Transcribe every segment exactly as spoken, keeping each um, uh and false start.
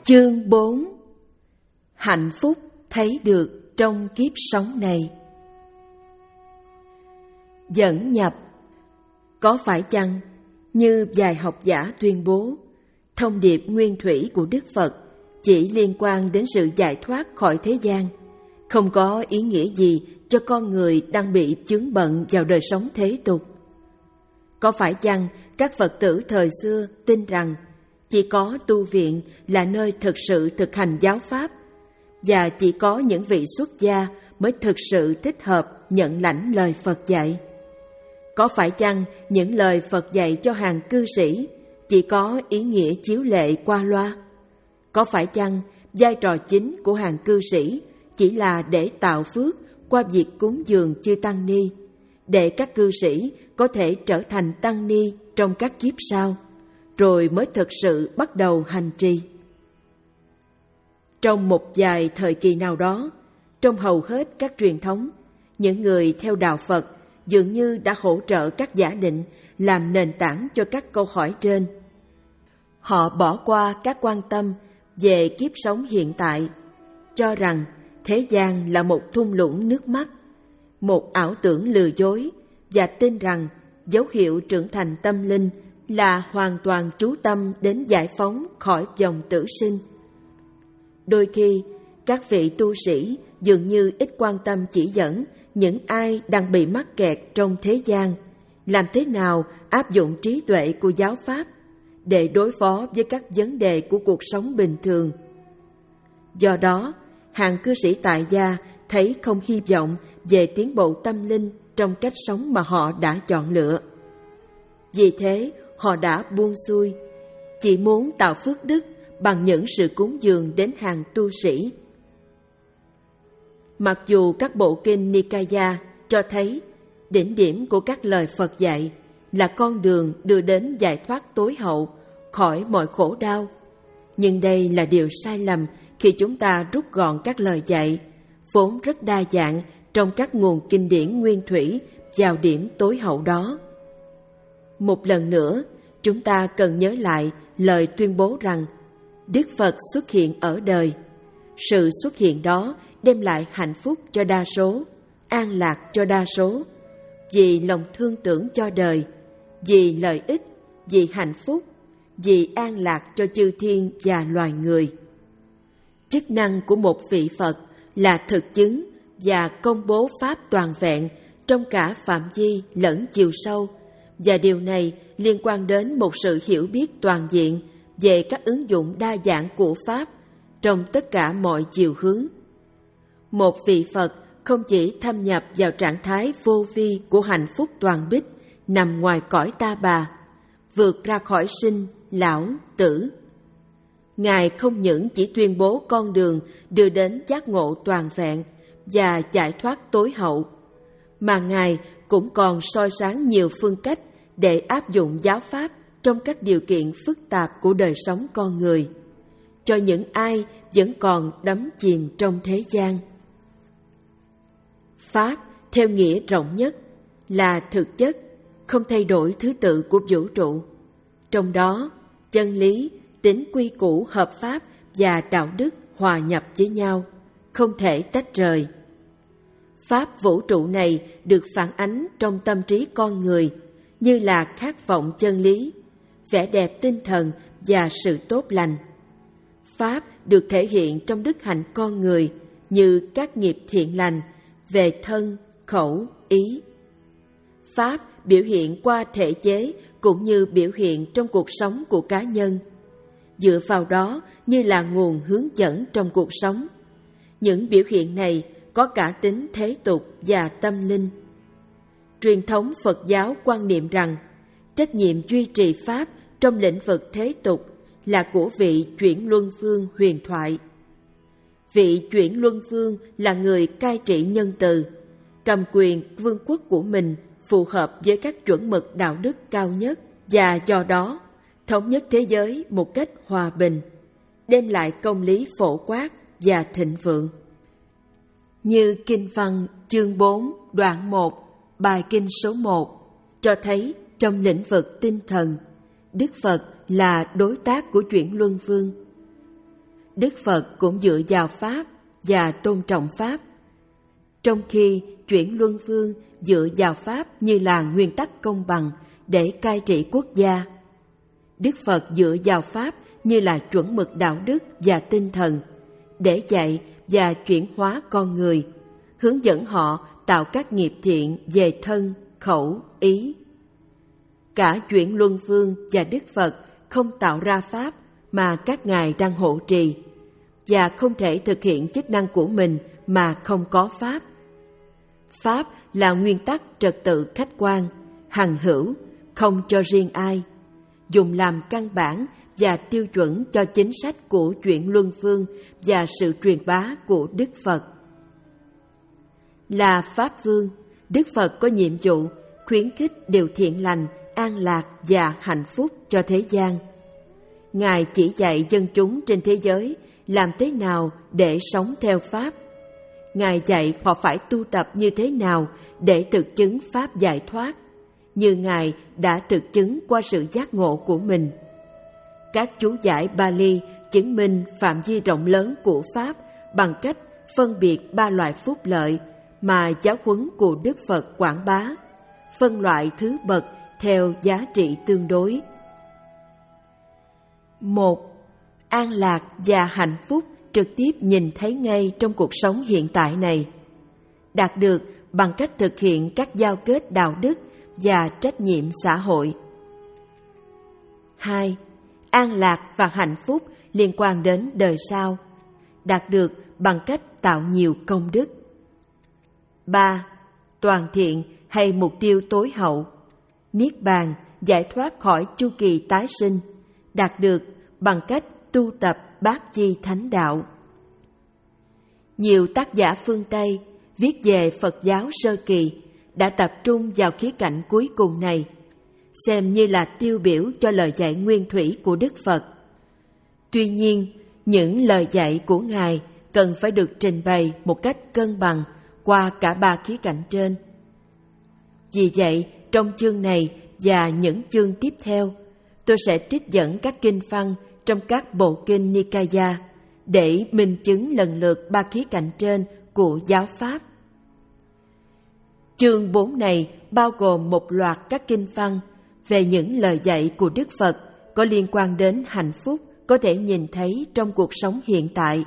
Chương bốn. Hạnh phúc thấy được trong kiếp sống này. Dẫn nhập. Có phải chăng, như vài học giả tuyên bố, thông điệp nguyên thủy của Đức Phật chỉ liên quan đến sự giải thoát khỏi thế gian, không có ý nghĩa gì cho con người đang bị chướng bận vào đời sống thế tục? Có phải chăng các Phật tử thời xưa tin rằng chỉ có tu viện là nơi thực sự thực hành giáo pháp, và chỉ có những vị xuất gia mới thực sự thích hợp nhận lãnh lời Phật dạy? Có phải chăng những lời Phật dạy cho hàng cư sĩ chỉ có ý nghĩa chiếu lệ qua loa? Có phải chăng vai trò chính của hàng cư sĩ chỉ là để tạo phước qua việc cúng dường chư tăng ni, để các cư sĩ có thể trở thành tăng ni trong các kiếp sau, rồi mới thực sự bắt đầu hành trì? Trong một vài thời kỳ nào đó, trong hầu hết các truyền thống, những người theo đạo Phật dường như đã hỗ trợ các giả định làm nền tảng cho các câu hỏi trên. Họ bỏ qua các quan tâm về kiếp sống hiện tại, cho rằng thế gian là một thung lũng nước mắt, một ảo tưởng lừa dối, và tin rằng dấu hiệu trưởng thành tâm linh là hoàn toàn trú tâm đến giải phóng khỏi vòng tử sinh. Đôi khi, các vị tu sĩ dường như ít quan tâm chỉ dẫn những ai đang bị mắc kẹt trong thế gian, làm thế nào áp dụng trí tuệ của giáo pháp để đối phó với các vấn đề của cuộc sống bình thường. Do đó, hàng cư sĩ tại gia thấy không hy vọng về tiến bộ tâm linh trong cách sống mà họ đã chọn lựa. Vì thế, họ đã buông xuôi, chỉ muốn tạo phước đức bằng những sự cúng dường đến hàng tu sĩ. Mặc dù các bộ kinh Nikaya cho thấy đỉnh điểm của các lời Phật dạy là con đường đưa đến giải thoát tối hậu khỏi mọi khổ đau, nhưng đây là điều sai lầm khi chúng ta rút gọn các lời dạy, vốn rất đa dạng trong các nguồn kinh điển nguyên thủy, vào điểm tối hậu đó. Một lần nữa, chúng ta cần nhớ lại lời tuyên bố rằng Đức Phật xuất hiện ở đời. Sự xuất hiện đó đem lại hạnh phúc cho đa số, an lạc cho đa số, vì lòng thương tưởng cho đời, vì lợi ích, vì hạnh phúc, vì an lạc cho chư thiên và loài người. Chức năng của một vị Phật là thực chứng và công bố pháp toàn vẹn trong cả phạm vi lẫn chiều sâu, và điều này liên quan đến một sự hiểu biết toàn diện về các ứng dụng đa dạng của pháp trong tất cả mọi chiều hướng. Một vị Phật không chỉ thâm nhập vào trạng thái vô vi của hạnh phúc toàn bích nằm ngoài cõi ta bà, vượt ra khỏi sinh, lão, tử. Ngài không những chỉ tuyên bố con đường đưa đến giác ngộ toàn vẹn và giải thoát tối hậu, mà Ngài cũng còn soi sáng nhiều phương cách để áp dụng giáo pháp trong các điều kiện phức tạp của đời sống con người, cho những ai vẫn còn đắm chìm trong thế gian. Pháp, theo nghĩa rộng nhất, là thực chất, không thay đổi thứ tự của vũ trụ. Trong đó, chân lý, tính quy củ hợp pháp và đạo đức hòa nhập với nhau, không thể tách rời. Pháp vũ trụ này được phản ánh trong tâm trí con người như là khát vọng chân lý, vẻ đẹp tinh thần và sự tốt lành. Pháp được thể hiện trong đức hạnh con người như các nghiệp thiện lành về thân, khẩu, ý. Pháp biểu hiện qua thể chế cũng như biểu hiện trong cuộc sống của cá nhân, dựa vào đó như là nguồn hướng dẫn trong cuộc sống. Những biểu hiện này có cả tính thế tục và tâm linh. Truyền thống Phật giáo quan niệm rằng trách nhiệm duy trì Pháp trong lĩnh vực thế tục là của vị chuyển luân vương huyền thoại. Vị chuyển luân vương là người cai trị nhân từ, cầm quyền vương quốc của mình phù hợp với các chuẩn mực đạo đức cao nhất, và do đó thống nhất thế giới một cách hòa bình, đem lại công lý phổ quát và thịnh vượng. Như Kinh văn chương bốn đoạn một, bài kinh số một cho thấy trong lĩnh vực tinh thần, Đức Phật là đối tác của chuyển luân vương. Đức Phật cũng dựa vào Pháp và tôn trọng Pháp, trong khi chuyển luân phương dựa vào Pháp như là nguyên tắc công bằng để cai trị quốc gia. Đức Phật dựa vào Pháp như là chuẩn mực đạo đức và tinh thần để dạy và chuyển hóa con người, hướng dẫn họ tạo các nghiệp thiện về thân, khẩu, ý. Cả chuyển luân phương và Đức Phật không tạo ra Pháp mà các ngài đang hộ trì, và không thể thực hiện chức năng của mình mà không có Pháp. Pháp là nguyên tắc trật tự khách quan, hằng hữu, không cho riêng ai, dùng làm căn bản và tiêu chuẩn cho chính sách của chuyển luân phương và sự truyền bá của Đức Phật. Là Pháp Vương, Đức Phật có nhiệm vụ khuyến khích điều thiện lành, an lạc và hạnh phúc cho thế gian. Ngài chỉ dạy dân chúng trên thế giới làm thế nào để sống theo Pháp. Ngài dạy họ phải tu tập như thế nào để thực chứng Pháp giải thoát, như Ngài đã thực chứng qua sự giác ngộ của mình. Các chú giải Bali chứng minh phạm vi rộng lớn của Pháp bằng cách phân biệt ba loại phúc lợi mà giáo huấn của Đức Phật quảng bá, phân loại thứ bậc theo giá trị tương đối. Một, an lạc và hạnh phúc trực tiếp nhìn thấy ngay trong cuộc sống hiện tại này, đạt được bằng cách thực hiện các giao kết đạo đức và trách nhiệm xã hội. Hai, an lạc và hạnh phúc liên quan đến đời sau, đạt được bằng cách tạo nhiều công đức. Ba, toàn thiện hay mục tiêu tối hậu, niết bàn, giải thoát khỏi chu kỳ tái sinh, đạt được bằng cách tu tập bát chi thánh đạo. Nhiều tác giả phương Tây viết về Phật giáo sơ kỳ đã tập trung vào khía cạnh cuối cùng này, xem như là tiêu biểu cho lời dạy nguyên thủy của Đức Phật. Tuy nhiên, những lời dạy của Ngài cần phải được trình bày một cách cân bằng qua cả ba khía cạnh trên. Vì vậy, trong chương này và những chương tiếp theo, tôi sẽ trích dẫn các kinh văn trong các bộ kinh Nikaya để minh chứng lần lượt ba khía cạnh trên của giáo pháp. Chương bốn này bao gồm một loạt các kinh văn về những lời dạy của Đức Phật có liên quan đến hạnh phúc có thể nhìn thấy trong cuộc sống hiện tại.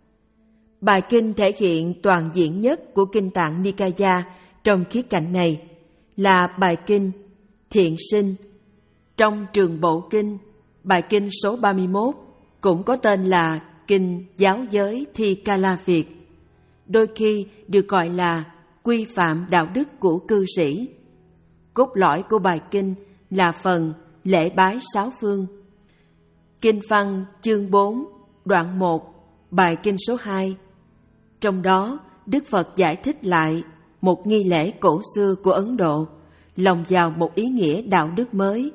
Bài kinh thể hiện toàn diện nhất của Kinh Tạng Nikaya trong khía cạnh này là bài kinh Thiện Sinh. Trong Trường Bộ Kinh, bài kinh số ba mươi mốt cũng có tên là Kinh Giáo Giới Thi Kala Việt, đôi khi được gọi là quy phạm đạo đức của cư sĩ. Cốt lõi của bài kinh là phần lễ bái sáu phương. Kinh văn chương bốn, đoạn một, bài kinh số hai. Trong đó, Đức Phật giải thích lại một nghi lễ cổ xưa của Ấn Độ, lồng vào một ý nghĩa đạo đức mới.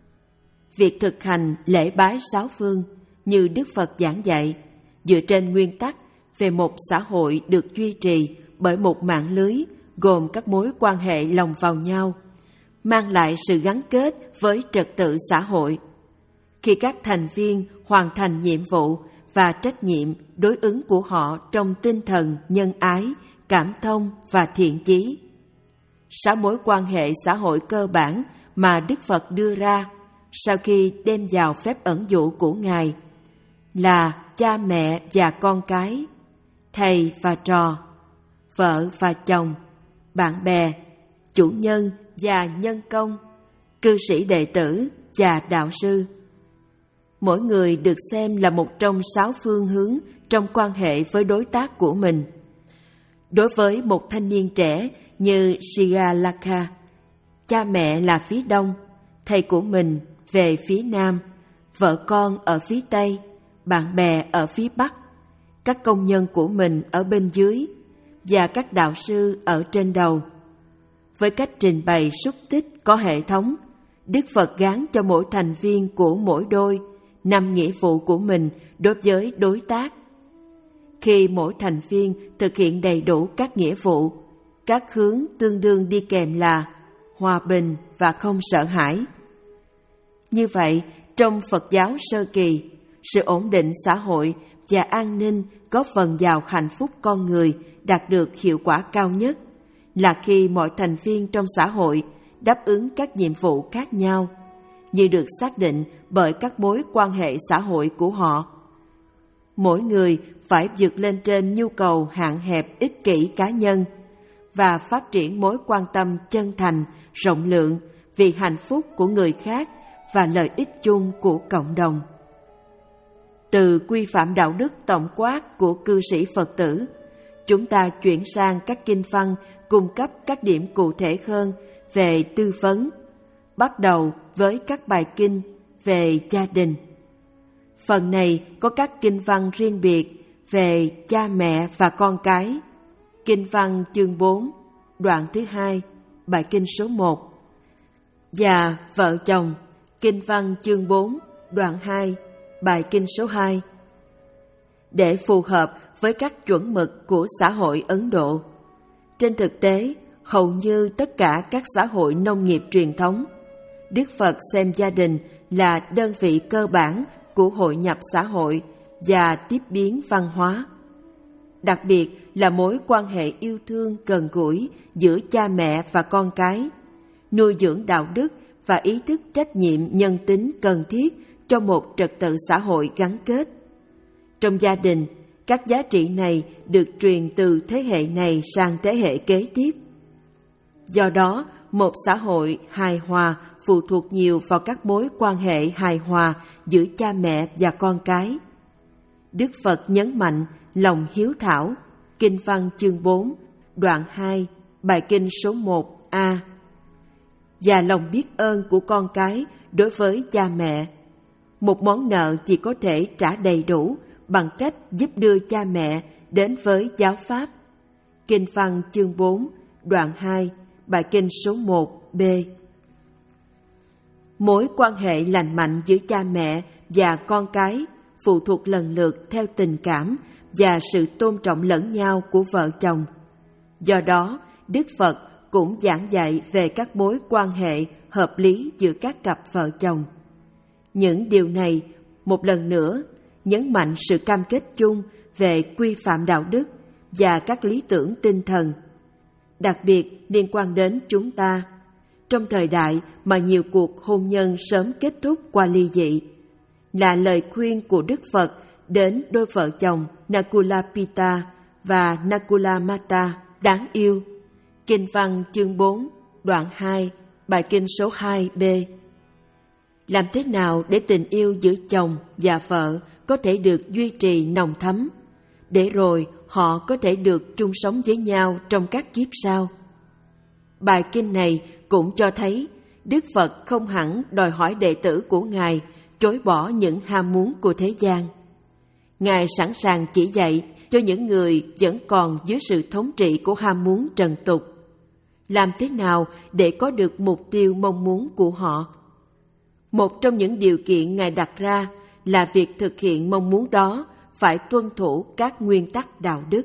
Việc thực hành lễ bái sáu phương như Đức Phật giảng dạy, dựa trên nguyên tắc về một xã hội được duy trì bởi một mạng lưới gồm các mối quan hệ lồng vào nhau, mang lại sự gắn kết với trật tự xã hội. Khi các thành viên hoàn thành nhiệm vụ và trách nhiệm đối ứng của họ trong tinh thần nhân ái, cảm thông và thiện chí. Sáu mối quan hệ xã hội cơ bản mà Đức Phật đưa ra sau khi đem vào phép ẩn dụ của Ngài là cha mẹ và con cái, thầy và trò, vợ và chồng, bạn bè, chủ nhân và nhân công, cư sĩ đệ tử và đạo sư. Mỗi người được xem là một trong sáu phương hướng trong quan hệ với đối tác của mình. Đối với một thanh niên trẻ như Sigalaka, cha mẹ là phía đông, thầy của mình về phía nam, vợ con ở phía tây, bạn bè ở phía bắc, các công nhân của mình ở bên dưới và các đạo sư ở trên đầu. Với cách trình bày xúc tích có hệ thống, Đức Phật gán cho mỗi thành viên của mỗi đôi năm nghĩa vụ của mình đối với đối tác. Khi mỗi thành viên thực hiện đầy đủ các nghĩa vụ, các hướng tương đương đi kèm là hòa bình và không sợ hãi. Như vậy, trong Phật giáo sơ kỳ, sự ổn định xã hội và an ninh góp phần vào hạnh phúc con người đạt được hiệu quả cao nhất là khi mọi thành viên trong xã hội đáp ứng các nhiệm vụ khác nhau, như được xác định bởi các mối quan hệ xã hội của họ. Mỗi người phải vượt lên trên nhu cầu hạn hẹp ích kỷ cá nhân và phát triển mối quan tâm chân thành, rộng lượng vì hạnh phúc của người khác và lợi ích chung của cộng đồng. Từ quy phạm đạo đức tổng quát của cư sĩ Phật tử, chúng ta chuyển sang các kinh văn cung cấp các điểm cụ thể hơn về tư vấn, bắt đầu với các bài kinh về gia đình. Phần này có các kinh văn riêng biệt về cha mẹ và con cái. Kinh văn chương bốn, đoạn thứ hai, bài kinh số một. Và vợ chồng, kinh văn chương bốn, đoạn hai, bài kinh số hai. Để phù hợp với các chuẩn mực của xã hội Ấn Độ. Trên thực tế, hầu như tất cả các xã hội nông nghiệp truyền thống, Đức Phật xem gia đình là đơn vị cơ bản của hội nhập xã hội và tiếp biến văn hóa. Đặc biệt là mối quan hệ yêu thương gần gũi giữa cha mẹ và con cái, nuôi dưỡng đạo đức và ý thức trách nhiệm nhân tính cần thiết cho một trật tự xã hội gắn kết. Trong gia đình, các giá trị này được truyền từ thế hệ này sang thế hệ kế tiếp. Do đó, một xã hội hài hòa phụ thuộc nhiều vào các mối quan hệ hài hòa giữa cha mẹ và con cái. Đức Phật nhấn mạnh lòng hiếu thảo, kinh văn chương bốn, đoạn hai, bài kinh số một a, và lòng biết ơn của con cái đối với cha mẹ. Một món nợ chỉ có thể trả đầy đủ bằng cách giúp đưa cha mẹ đến với giáo pháp. Kinh văn chương bốn, đoạn hai, bài kinh số một b. Mối quan hệ lành mạnh giữa cha mẹ và con cái phụ thuộc lần lượt theo tình cảm và sự tôn trọng lẫn nhau của vợ chồng. Do đó, Đức Phật cũng giảng dạy về các mối quan hệ hợp lý giữa các cặp vợ chồng. Những điều này, một lần nữa, nhấn mạnh sự cam kết chung về quy phạm đạo đức và các lý tưởng tinh thần, đặc biệt liên quan đến chúng ta, trong thời đại mà nhiều cuộc hôn nhân sớm kết thúc qua ly dị, là lời khuyên của Đức Phật đến đôi vợ chồng Nakula Pita và Nakula Mata đáng yêu. Kinh văn chương bốn, đoạn hai, bài kinh số hai b. Làm thế nào để tình yêu giữa chồng và vợ có thể được duy trì nồng thắm, để rồi họ có thể được chung sống với nhau trong các kiếp sau? Bài kinh này cũng cho thấy Đức Phật không hẳn đòi hỏi đệ tử của Ngài chối bỏ những ham muốn của thế gian. Ngài sẵn sàng chỉ dạy cho những người vẫn còn dưới sự thống trị của ham muốn trần tục, làm thế nào để có được mục tiêu mong muốn của họ. Một trong những điều kiện Ngài đặt ra là việc thực hiện mong muốn đó phải tuân thủ các nguyên tắc đạo đức.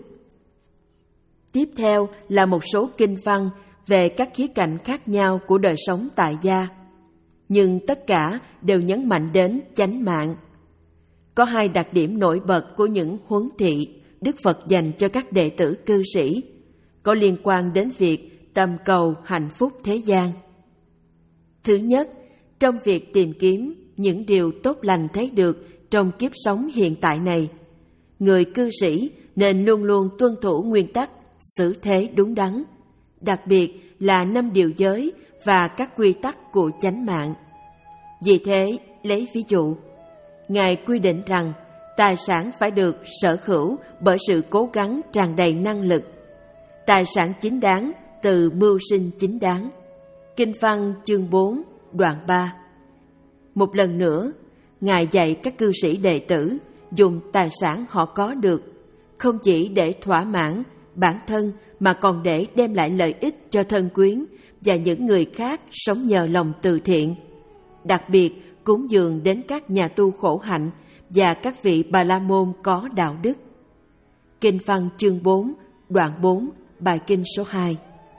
Tiếp theo là một số kinh văn về các khía cạnh khác nhau của đời sống tại gia, nhưng tất cả đều nhấn mạnh đến chánh mạng. Có hai đặc điểm nổi bật của những huấn thị Đức Phật dành cho các đệ tử cư sĩ, có liên quan đến việc tầm cầu hạnh phúc thế gian. Thứ nhất, trong việc tìm kiếm những điều tốt lành thấy được trong kiếp sống hiện tại này, người cư sĩ nên luôn luôn tuân thủ nguyên tắc xử thế đúng đắn, đặc biệt là năm điều giới và các quy tắc của chánh mạng. Vì thế, lấy ví dụ, Ngài quy định rằng tài sản phải được sở hữu bởi sự cố gắng tràn đầy năng lực, tài sản chính đáng từ mưu sinh chính đáng. Kinh văn chương bốn, đoạn ba. Một lần nữa, Ngài dạy các cư sĩ đệ tử dùng tài sản họ có được, không chỉ để thỏa mãn bản thân mà còn để đem lại lợi ích cho thân quyến và những người khác sống nhờ lòng từ thiện, đặc biệt cúng dường đến các nhà tu khổ hạnh và các vị Bà La Môn có đạo đức. Kinh văn chương bốn, đoạn bốn, bài kinh số hai.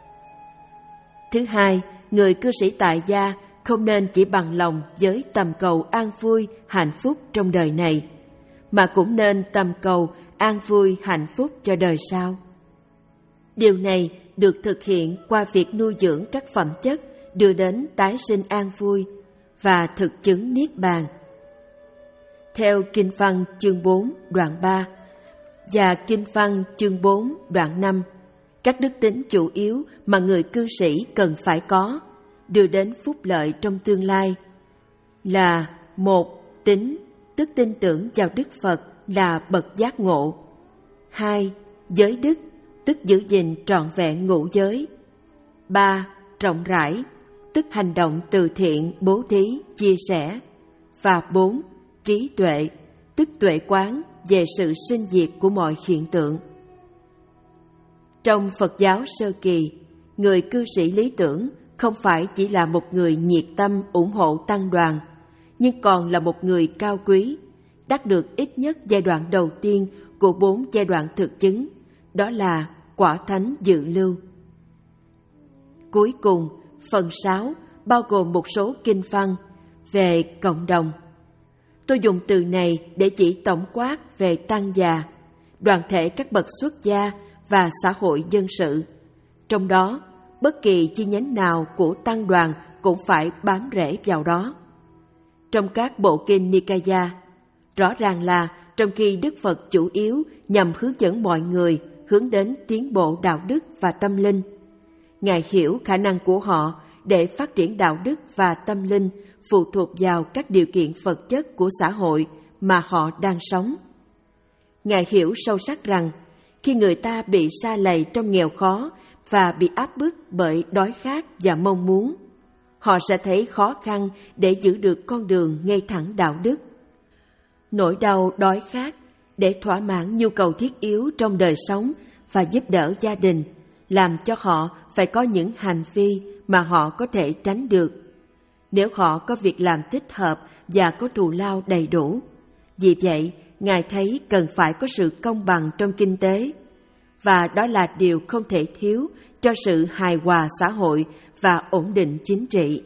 Thứ hai, người cư sĩ tại gia không nên chỉ bằng lòng với tầm cầu an vui, hạnh phúc trong đời này, mà cũng nên tầm cầu an vui hạnh phúc cho đời sau. Điều này được thực hiện qua việc nuôi dưỡng các phẩm chất đưa đến tái sinh an vui và thực chứng niết bàn. Theo Kinh văn chương bốn đoạn ba và Kinh văn chương bốn đoạn năm, các đức tính chủ yếu mà người cư sĩ cần phải có đưa đến phúc lợi trong tương lai là: một, tín, tức tin tưởng vào Đức Phật là bậc giác ngộ. Hai, giới đức, tức giữ gìn trọn vẹn ngũ giới. Ba, rộng rãi, tức hành động từ thiện, bố thí, chia sẻ. Và bốn, trí tuệ, tức tuệ quán về sự sinh diệt của mọi hiện tượng. Trong Phật giáo sơ kỳ, người cư sĩ lý tưởng không phải chỉ là một người nhiệt tâm ủng hộ tăng đoàn, nhưng còn là một người cao quý, đắc được ít nhất giai đoạn đầu tiên của bốn giai đoạn thực chứng, đó là quả thánh dự lưu. Cuối cùng, phần sáu bao gồm một số kinh văn về cộng đồng. Tôi dùng từ này để chỉ tổng quát về tăng già, đoàn thể các bậc xuất gia và xã hội dân sự. Trong đó, bất kỳ chi nhánh nào của tăng đoàn cũng phải bám rễ vào đó. Trong các bộ kinh Nikaya, rõ ràng là trong khi Đức Phật chủ yếu nhằm hướng dẫn mọi người hướng đến tiến bộ đạo đức và tâm linh, Ngài hiểu khả năng của họ để phát triển đạo đức và tâm linh phụ thuộc vào các điều kiện vật chất của xã hội mà họ đang sống. Ngài hiểu sâu sắc rằng khi người ta bị sa lầy trong nghèo khó và bị áp bức bởi đói khát và mong muốn, họ sẽ thấy khó khăn để giữ được con đường ngay thẳng đạo đức. Nỗi đau đói khát để thỏa mãn nhu cầu thiết yếu trong đời sống và giúp đỡ gia đình làm cho họ phải có những hành vi mà họ có thể tránh được nếu họ có việc làm thích hợp và có thù lao đầy đủ. Vì vậy, Ngài thấy cần phải có sự công bằng trong kinh tế, và đó là điều không thể thiếu cho sự hài hòa xã hội và ổn định chính trị.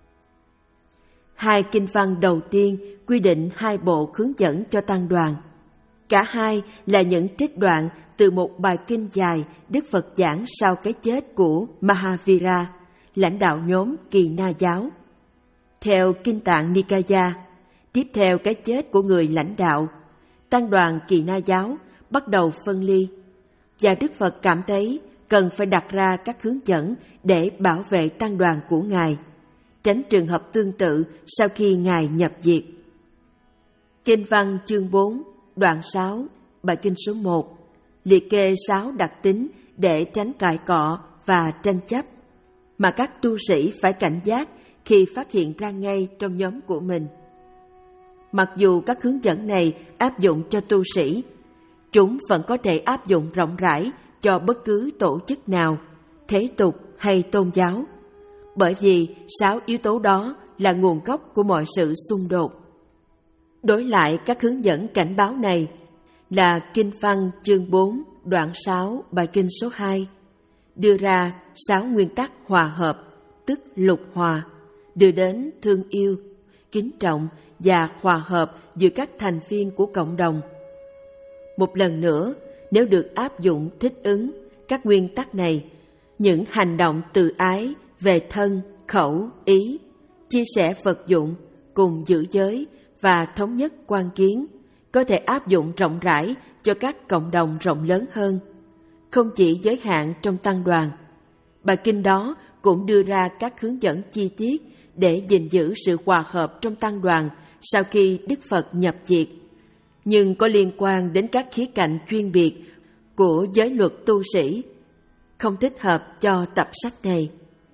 Hai kinh văn đầu tiên quy định hai bộ hướng dẫn cho tăng đoàn. Cả hai là những trích đoạn từ một bài kinh dài Đức Phật giảng sau cái chết của Mahavira, lãnh đạo nhóm Kỳ Na giáo. Theo Kinh Tạng Nikaya, tiếp theo cái chết của người lãnh đạo, tăng đoàn Kỳ Na giáo bắt đầu phân ly, và Đức Phật cảm thấy cần phải đặt ra các hướng dẫn để bảo vệ tăng đoàn của Ngài, tránh trường hợp tương tự sau khi Ngài nhập diệt. Kinh văn chương bốn, đoạn sáu, bài kinh số một, liệt kê sáu đặc tính để tránh cãi cọ và tranh chấp, mà các tu sĩ phải cảnh giác khi phát hiện ra ngay trong nhóm của mình. Mặc dù các hướng dẫn này áp dụng cho tu sĩ, chúng vẫn có thể áp dụng rộng rãi cho bất cứ tổ chức nào, thế tục hay tôn giáo, bởi vì sáu yếu tố đó là nguồn gốc của mọi sự xung đột. Đối lại các hướng dẫn cảnh báo này là Kinh văn chương bốn, đoạn sáu, bài kinh số hai, đưa ra sáu nguyên tắc hòa hợp, tức lục hòa, đưa đến thương yêu, kính trọng và hòa hợp giữa các thành viên của cộng đồng. Một lần nữa, nếu được áp dụng thích ứng các nguyên tắc này, những hành động từ ái về thân, khẩu, ý, chia sẻ vật dụng, cùng giữ giới và thống nhất quan kiến có thể áp dụng rộng rãi cho các cộng đồng rộng lớn hơn, không chỉ giới hạn trong tăng đoàn. Bài kinh đó cũng đưa ra các hướng dẫn chi tiết để gìn giữ sự hòa hợp trong tăng đoàn sau khi Đức Phật nhập diệt, nhưng có liên quan đến các khía cạnh chuyên biệt của giới luật tu sĩ, không thích hợp cho tập sách này.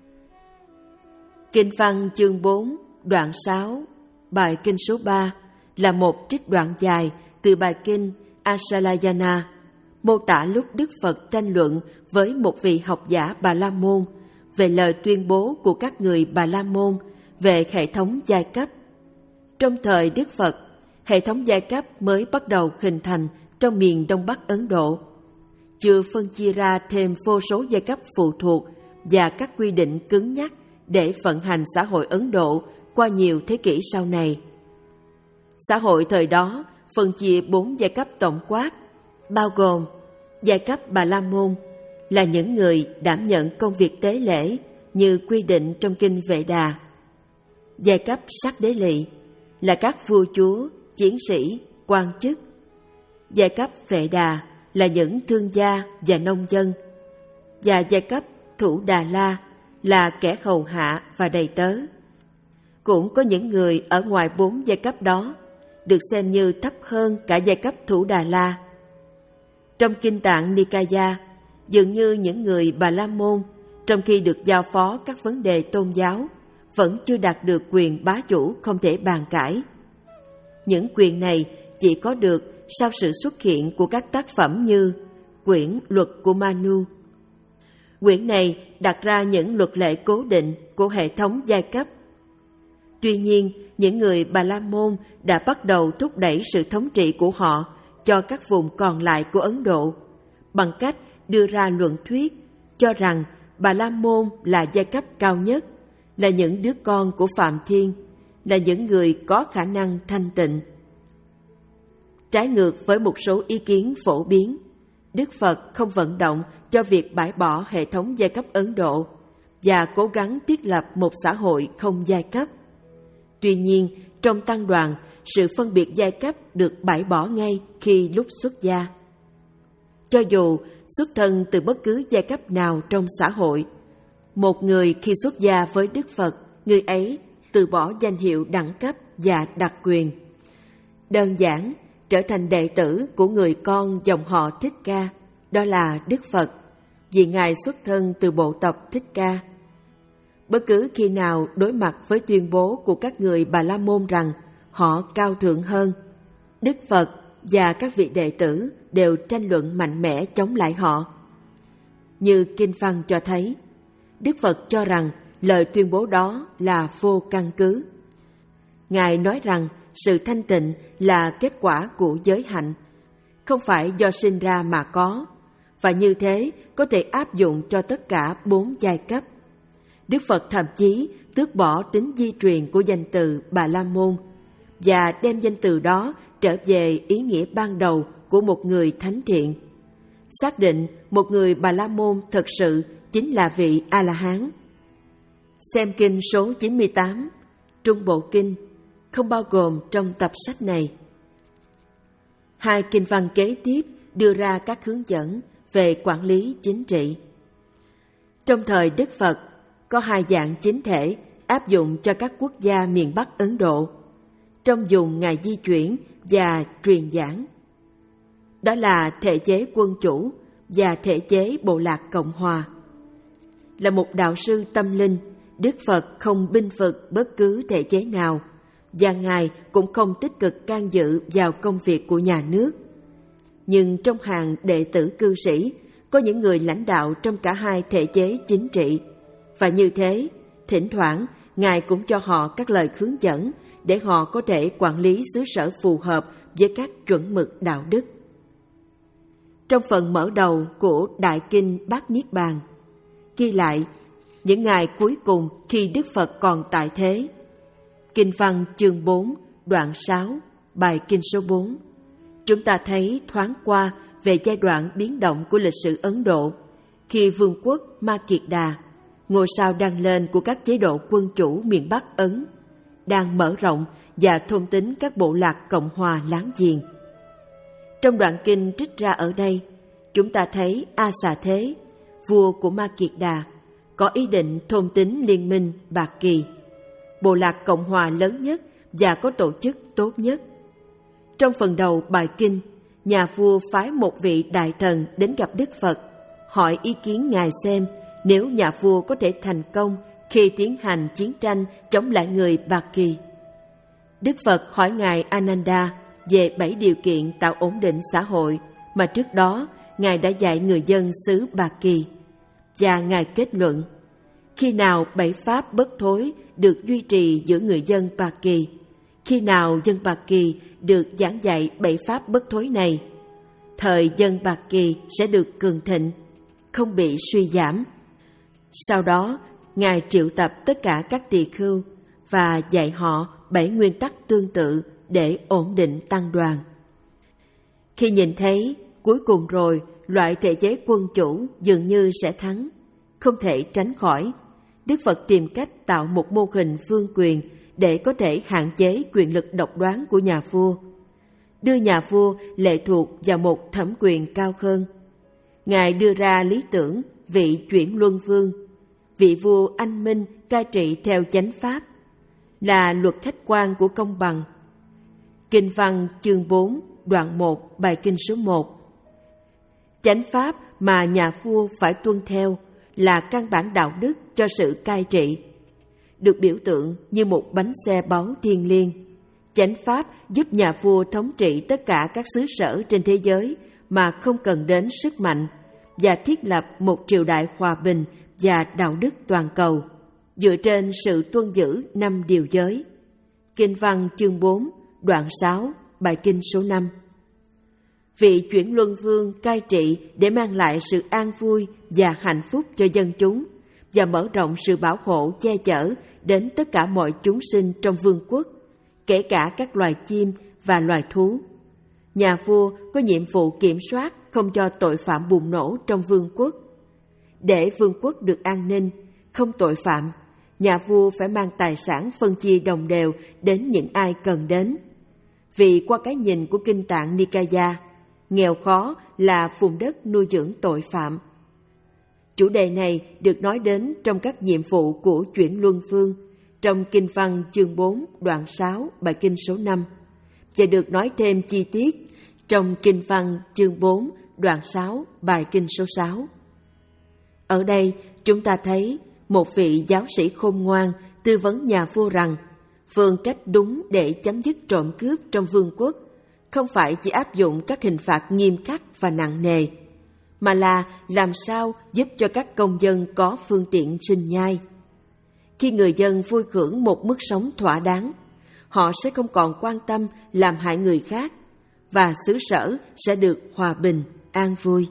Kinh văn chương bốn, đoạn sáu, bài kinh số ba là một trích đoạn dài từ bài kinh Asalayana, mô tả lúc Đức Phật tranh luận với một vị học giả Bà La Môn về lời tuyên bố của các người Bà La Môn về hệ thống giai cấp. Trong thời Đức Phật, hệ thống giai cấp mới bắt đầu hình thành trong miền Đông Bắc Ấn Độ, chưa phân chia ra thêm vô số giai cấp phụ thuộc và các quy định cứng nhắc để vận hành xã hội Ấn Độ qua nhiều thế kỷ sau này. Xã hội thời đó phân chia bốn giai cấp tổng quát, bao gồm giai cấp Bà La Môn là những người đảm nhận công việc tế lễ như quy định trong kinh Vệ Đà. Giai cấp Sắc Đế Lị là các vua chúa, chiến sĩ, quan chức. Giai cấp Vệ Đà là những thương gia và nông dân. Và giai cấp Thủ Đà La là kẻ hầu hạ và đầy tớ. Cũng có những người ở ngoài bốn giai cấp đó được xem như thấp hơn cả giai cấp Thủ Đà La. Trong Kinh Tạng Nikaya, dường như những người Bà La Môn, trong khi được giao phó các vấn đề tôn giáo, vẫn chưa đạt được quyền bá chủ không thể bàn cãi. Những quyền này chỉ có được sau sự xuất hiện của các tác phẩm như quyển Luật của Manu. Quyển này đặt ra những luật lệ cố định của hệ thống giai cấp. Tuy nhiên, những người Bà La Môn đã bắt đầu thúc đẩy sự thống trị của họ cho các vùng còn lại của Ấn Độ bằng cách đưa ra luận thuyết cho rằng Bà La Môn là giai cấp cao nhất, là những đứa con của Phạm Thiên, là những người có khả năng thanh tịnh. Trái ngược với một số ý kiến phổ biến, Đức Phật không vận động cho việc bãi bỏ hệ thống giai cấp Ấn Độ và cố gắng thiết lập một xã hội không giai cấp. Tuy nhiên, trong tăng đoàn, sự phân biệt giai cấp được bãi bỏ ngay khi lúc xuất gia. Cho dù xuất thân từ bất cứ giai cấp nào trong xã hội, một người khi xuất gia với Đức Phật, người ấy từ bỏ danh hiệu đẳng cấp và đặc quyền. Đơn giản, trở thành đệ tử của người con dòng họ Thích Ca, đó là Đức Phật, vì Ngài xuất thân từ bộ tộc Thích Ca. Bất cứ khi nào đối mặt với tuyên bố của các người Bà La Môn rằng họ cao thượng hơn, Đức Phật và các vị đệ tử đều tranh luận mạnh mẽ chống lại họ. Như Kinh văn cho thấy, Đức Phật cho rằng lời tuyên bố đó là vô căn cứ. Ngài nói rằng sự thanh tịnh là kết quả của giới hạnh, không phải do sinh ra mà có, và như thế có thể áp dụng cho tất cả bốn giai cấp. Đức Phật thậm chí tước bỏ tính di truyền của danh từ Bà La Môn và đem danh từ đó trở về ý nghĩa ban đầu của một người thánh thiện, xác định một người Bà La Môn thực sự chính là vị A-la-hán. Xem kinh số chín mươi tám, Trung Bộ Kinh, không bao gồm trong tập sách này. Hai kinh văn kế tiếp đưa ra các hướng dẫn về quản lý chính trị. Trong thời Đức Phật, có hai dạng chính thể áp dụng cho các quốc gia miền Bắc Ấn Độ, trong vùng Ngài di chuyển và truyền giảng. Đó là thể chế quân chủ và thể chế bộ lạc Cộng Hòa. Là một đạo sư tâm linh, Đức Phật không binh vực bất cứ thể chế nào, và Ngài cũng không tích cực can dự vào công việc của nhà nước. Nhưng trong hàng đệ tử cư sĩ, có những người lãnh đạo trong cả hai thể chế chính trị, và như thế, thỉnh thoảng Ngài cũng cho họ các lời hướng dẫn để họ có thể quản lý xứ sở phù hợp với các chuẩn mực đạo đức. Trong phần mở đầu của Đại Kinh Bát Niết Bàn, ghi lại những ngày cuối cùng khi Đức Phật còn tại thế. Kinh văn chương bốn, đoạn sáu, bài kinh số bốn. Chúng ta thấy thoáng qua về giai đoạn biến động của lịch sử Ấn Độ, khi vương quốc Ma Kiệt Đà, ngôi sao đang lên của các chế độ quân chủ miền Bắc Ấn, đang mở rộng và thôn tính các bộ lạc Cộng Hòa láng giềng. Trong đoạn kinh trích ra ở đây, chúng ta thấy A Xà Thế, vua của Ma Kiệt Đà, có ý định thôn tính liên minh Bạc Kỳ, bộ lạc Cộng Hòa lớn nhất và có tổ chức tốt nhất. Trong phần đầu bài kinh, nhà vua phái một vị đại thần đến gặp Đức Phật, hỏi ý kiến Ngài xem nếu nhà vua có thể thành công khi tiến hành chiến tranh chống lại người Bạc Kỳ. Đức Phật hỏi Ngài Ananda về bảy điều kiện tạo ổn định xã hội mà trước đó Ngài đã dạy người dân xứ Bạc Kỳ. Và Ngài kết luận, khi nào bảy pháp bất thối được duy trì giữa người dân Bạc Kỳ, khi nào dân Bạc Kỳ được giảng dạy bảy pháp bất thối này, thời dân Bạc Kỳ sẽ được cường thịnh, không bị suy giảm. Sau đó, Ngài triệu tập tất cả các tỳ khưu và dạy họ bảy nguyên tắc tương tự để ổn định tăng đoàn. Khi nhìn thấy cuối cùng rồi loại thể chế quân chủ dường như sẽ thắng, không thể tránh khỏi, Đức Phật tìm cách tạo một mô hình vương quyền để có thể hạn chế quyền lực độc đoán của nhà vua, đưa nhà vua lệ thuộc vào một thẩm quyền cao hơn. Ngài đưa ra lý tưởng vị chuyển luân vương, vị vua anh minh cai trị theo chánh pháp, là luật khách quan của công bằng. Kinh văn chương bốn, đoạn một, bài kinh số một. Chánh pháp mà nhà vua phải tuân theo là căn bản đạo đức cho sự cai trị, được biểu tượng như một bánh xe báu thiêng liêng. Chánh pháp giúp nhà vua thống trị tất cả các xứ sở trên thế giới mà không cần đến sức mạnh, và thiết lập một triều đại hòa bình và đạo đức toàn cầu, dựa trên sự tuân giữ năm điều giới. Kinh văn chương bốn, đoạn sáu, bài kinh số năm. Vị chuyển luân vương cai trị để mang lại sự an vui và hạnh phúc cho dân chúng, và mở rộng sự bảo hộ che chở đến tất cả mọi chúng sinh trong vương quốc, kể cả các loài chim và loài thú. Nhà vua có nhiệm vụ kiểm soát không cho tội phạm bùng nổ trong vương quốc. Để vương quốc được an ninh, không tội phạm, nhà vua phải mang tài sản phân chia đồng đều đến những ai cần đến. Vì qua cái nhìn của Kinh Tạng Nikaya, nghèo khó là vùng đất nuôi dưỡng tội phạm. Chủ đề này được nói đến trong các nhiệm vụ của chuyển luân vương, trong Kinh văn chương bốn, đoạn sáu, bài kinh số năm, và được nói thêm chi tiết trong Kinh văn chương bốn, đoạn sáu, bài kinh số sáu. Ở đây chúng ta thấy một vị giáo sĩ khôn ngoan tư vấn nhà vua rằng phương cách đúng để chấm dứt trộm cướp trong vương quốc không phải chỉ áp dụng các hình phạt nghiêm khắc và nặng nề, mà là làm sao giúp cho các công dân có phương tiện sinh nhai. Khi người dân vui hưởng một mức sống thỏa đáng, họ sẽ không còn quan tâm làm hại người khác, và xứ sở sẽ được hòa bình, an vui.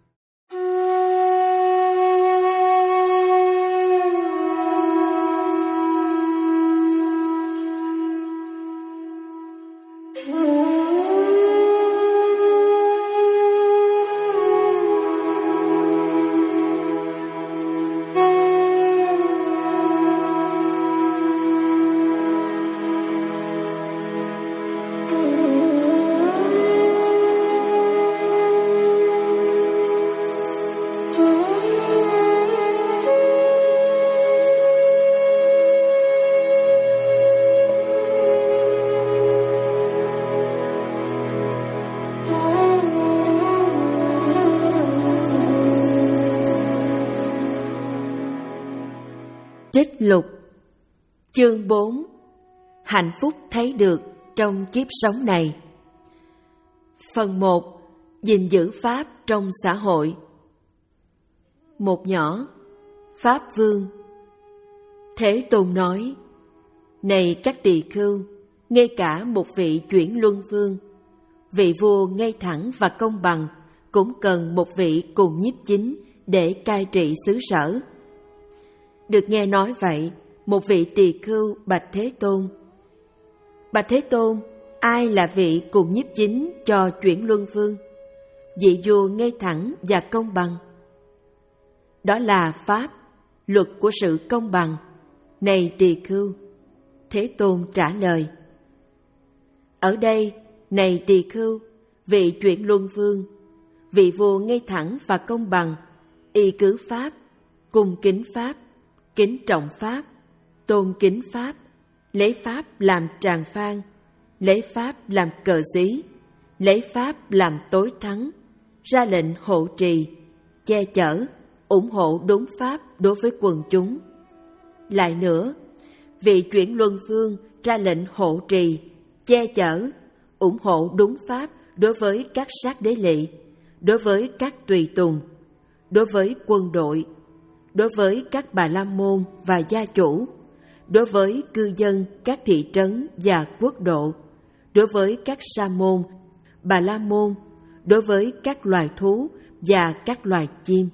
Trích lục chương bốn. Hạnh phúc thấy được trong kiếp sống này. Phần một. Gìn giữ Pháp trong xã hội. Một nhỏ. Pháp Vương. Thế Tôn nói: Này các tỳ khưu, ngay cả một vị chuyển luân vương, vị vua ngay thẳng và công bằng, cũng cần một vị cùng nhiếp chính để cai trị xứ sở. Được nghe nói vậy, một vị tỳ khưu bạch Thế Tôn: Bạch Thế Tôn, ai là vị cùng nhiếp chính cho chuyển luân vương, vị vua ngay thẳng và công bằng? Đó là Pháp, luật của sự công bằng. Này tỳ khưu, Thế Tôn trả lời. Ở đây, này tỳ khưu, vị chuyển luân vương, vị vua ngay thẳng và công bằng, y cứ Pháp, cung kính Pháp, kính trọng Pháp, tôn kính Pháp, lấy Pháp làm tràng phan, lấy Pháp làm cờ xí, lấy Pháp làm tối thắng, ra lệnh hộ trì, che chở, ủng hộ đúng Pháp đối với quần chúng. Lại nữa, vị chuyển luân vương ra lệnh hộ trì, che chở, ủng hộ đúng Pháp đối với các sát đế lỵ, đối với các tùy tùng, đối với quân đội, đối với các bà la môn và gia chủ, đối với cư dân các thị trấn và quốc độ, đối với các sa môn, bà la môn, đối với các loài thú và các loài chim.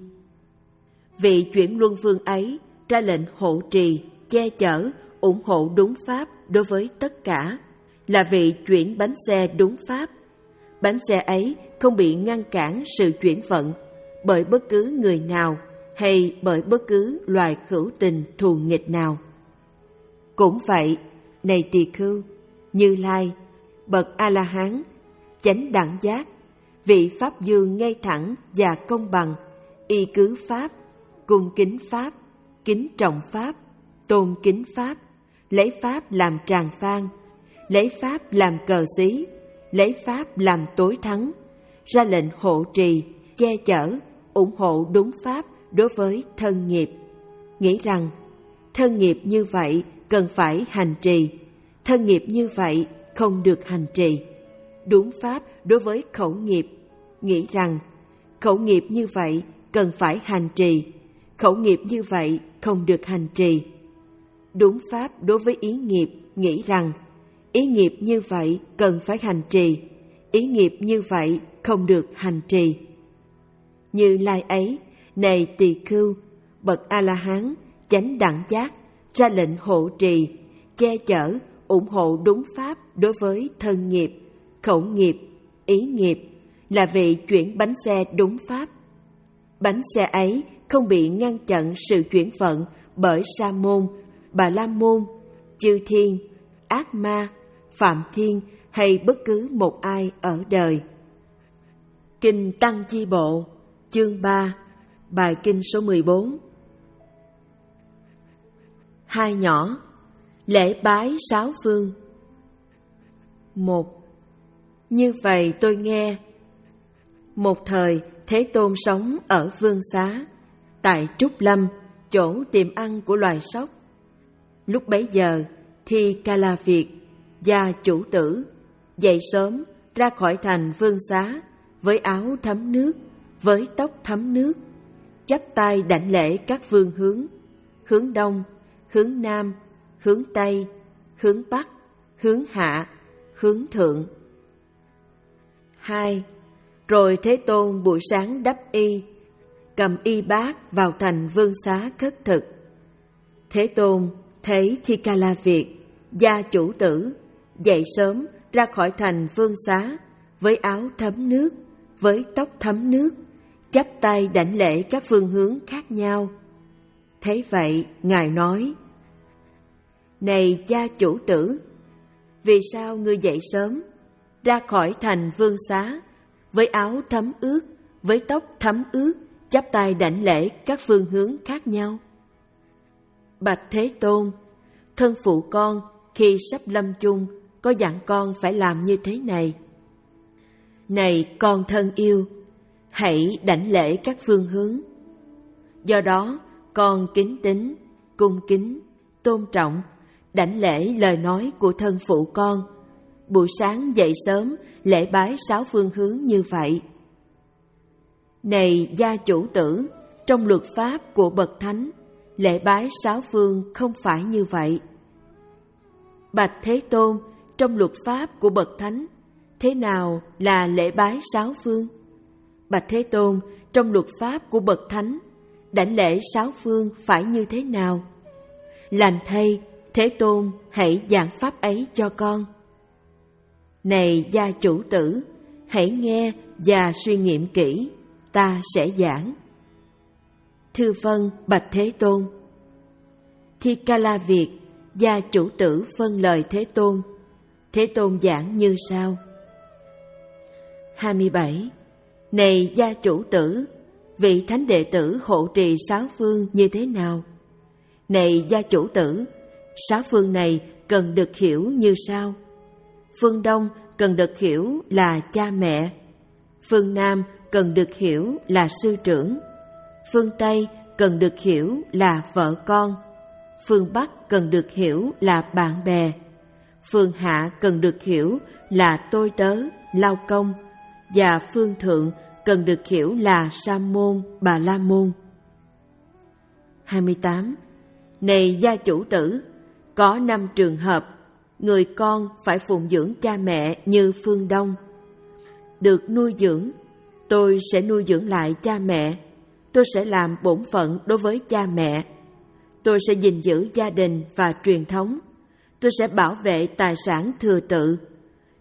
Vị chuyển luân vương ấy ra lệnh hộ trì, che chở, ủng hộ đúng Pháp đối với tất cả, là vị chuyển bánh xe đúng Pháp, bánh xe ấy không bị ngăn cản sự chuyển vận bởi bất cứ người nào hay bởi bất cứ loài hữu tình thù nghịch nào. Cũng vậy, này tỳ khưu, Như Lai, bậc A-la-hán, chánh đẳng giác, vị Pháp Dương ngay thẳng và công bằng, y cứ Pháp, cung kính Pháp, kính trọng Pháp, tôn kính Pháp, lấy Pháp làm tràng phan, lấy Pháp làm cờ xí, lấy Pháp làm tối thắng, ra lệnh hộ trì, che chở, ủng hộ đúng Pháp đối với thân nghiệp. Nghĩ rằng, thân nghiệp như vậy cần phải hành trì, thân nghiệp như vậy không được hành trì. Đúng Pháp đối với khẩu nghiệp, nghĩ rằng, khẩu nghiệp như vậy cần phải hành trì, khẩu nghiệp như vậy không được hành trì. Đúng Pháp đối với ý nghiệp, nghĩ rằng, ý nghiệp như vậy cần phải hành trì, ý nghiệp như vậy không được hành trì. Như Lai ấy, này tỳ khưu, bậc A-la-hán, chánh đẳng giác, ra lệnh hộ trì, che chở, ủng hộ đúng Pháp đối với thân nghiệp, khẩu nghiệp, ý nghiệp, là vị chuyển bánh xe đúng Pháp. Bánh xe ấy không bị ngăn chặn sự chuyển vận bởi Sa môn, Bà La môn, chư thiên, ác ma, phạm thiên hay bất cứ một ai ở đời. Kinh Tăng Chi Bộ, chương ba, bài kinh số mười bốn. Hai nhỏ, lễ bái sáu phương. Một. Như vậy tôi nghe, một thời Thế Tôn sống ở Vương Xá, tại Trúc Lâm, chỗ tiệm ăn của loài sóc. Lúc bấy giờ, Thi Ca La Việt, gia chủ tử, dậy sớm ra khỏi thành Vương Xá với áo thấm nước, với tóc thấm nước, chắp tay đảnh lễ các phương hướng: hướng đông, hướng nam, hướng tây, hướng bắc, hướng hạ, hướng thượng. Hai. Rồi Thế Tôn buổi sáng đắp y, cầm y bát vào thành Vương Xá khất thực. Thế Tôn thấy Thi Ca La Việt, gia chủ tử, dậy sớm ra khỏi thành Vương Xá với áo thấm nước, với tóc thấm nước, chắp tay đảnh lễ các phương hướng khác nhau. Thấy vậy, Ngài nói: Này gia chủ tử, vì sao ngươi dậy sớm, ra khỏi thành Vương Xá, với áo thấm ướt, với tóc thấm ướt, chắp tay đảnh lễ các phương hướng khác nhau? Bạch Thế Tôn, thân phụ con khi sắp lâm chung có dặn con phải làm như thế này. Này con thân yêu, hãy đảnh lễ các phương hướng. Do đó, con kính tín, cung kính, tôn trọng, đảnh lễ lời nói của thân phụ con. Buổi sáng dậy sớm lễ bái sáu phương hướng như vậy. Này gia chủ tử, trong luật pháp của bậc thánh, lễ bái sáu phương không phải như vậy. Bạch Thế Tôn, trong luật pháp của bậc thánh, thế nào là lễ bái sáu phương? Bạch Thế Tôn, trong luật pháp của bậc thánh, đảnh lễ sáu phương phải như thế nào? Lành thay, Thế Tôn hãy giảng pháp ấy cho con. Này gia chủ tử, hãy nghe và suy nghiệm kỹ, ta sẽ giảng. Thưa vâng, bạch Thế Tôn. Thi Ca La Việt, gia chủ tử vâng lời Thế Tôn. Thế Tôn giảng như sau. hai mươi bảy. Này gia chủ tử, vị thánh đệ tử hộ trì sáu phương như thế nào? Này gia chủ tử, sáu phương này cần được hiểu như sau. Phương Đông cần được hiểu là cha mẹ, phương Nam cần được hiểu là sư trưởng, phương Tây cần được hiểu là vợ con, phương Bắc cần được hiểu là bạn bè, phương Hạ cần được hiểu là tôi tớ, lao công, và phương Thượng cần được hiểu là Sa môn, Bà La môn. hai mươi tám. Này gia chủ tử, có năm trường hợp người con phải phụng dưỡng cha mẹ như phương Đông. Được nuôi dưỡng, tôi sẽ nuôi dưỡng lại cha mẹ. Tôi sẽ làm bổn phận đối với cha mẹ. Tôi sẽ gìn giữ gia đình và truyền thống. Tôi sẽ bảo vệ tài sản thừa tự.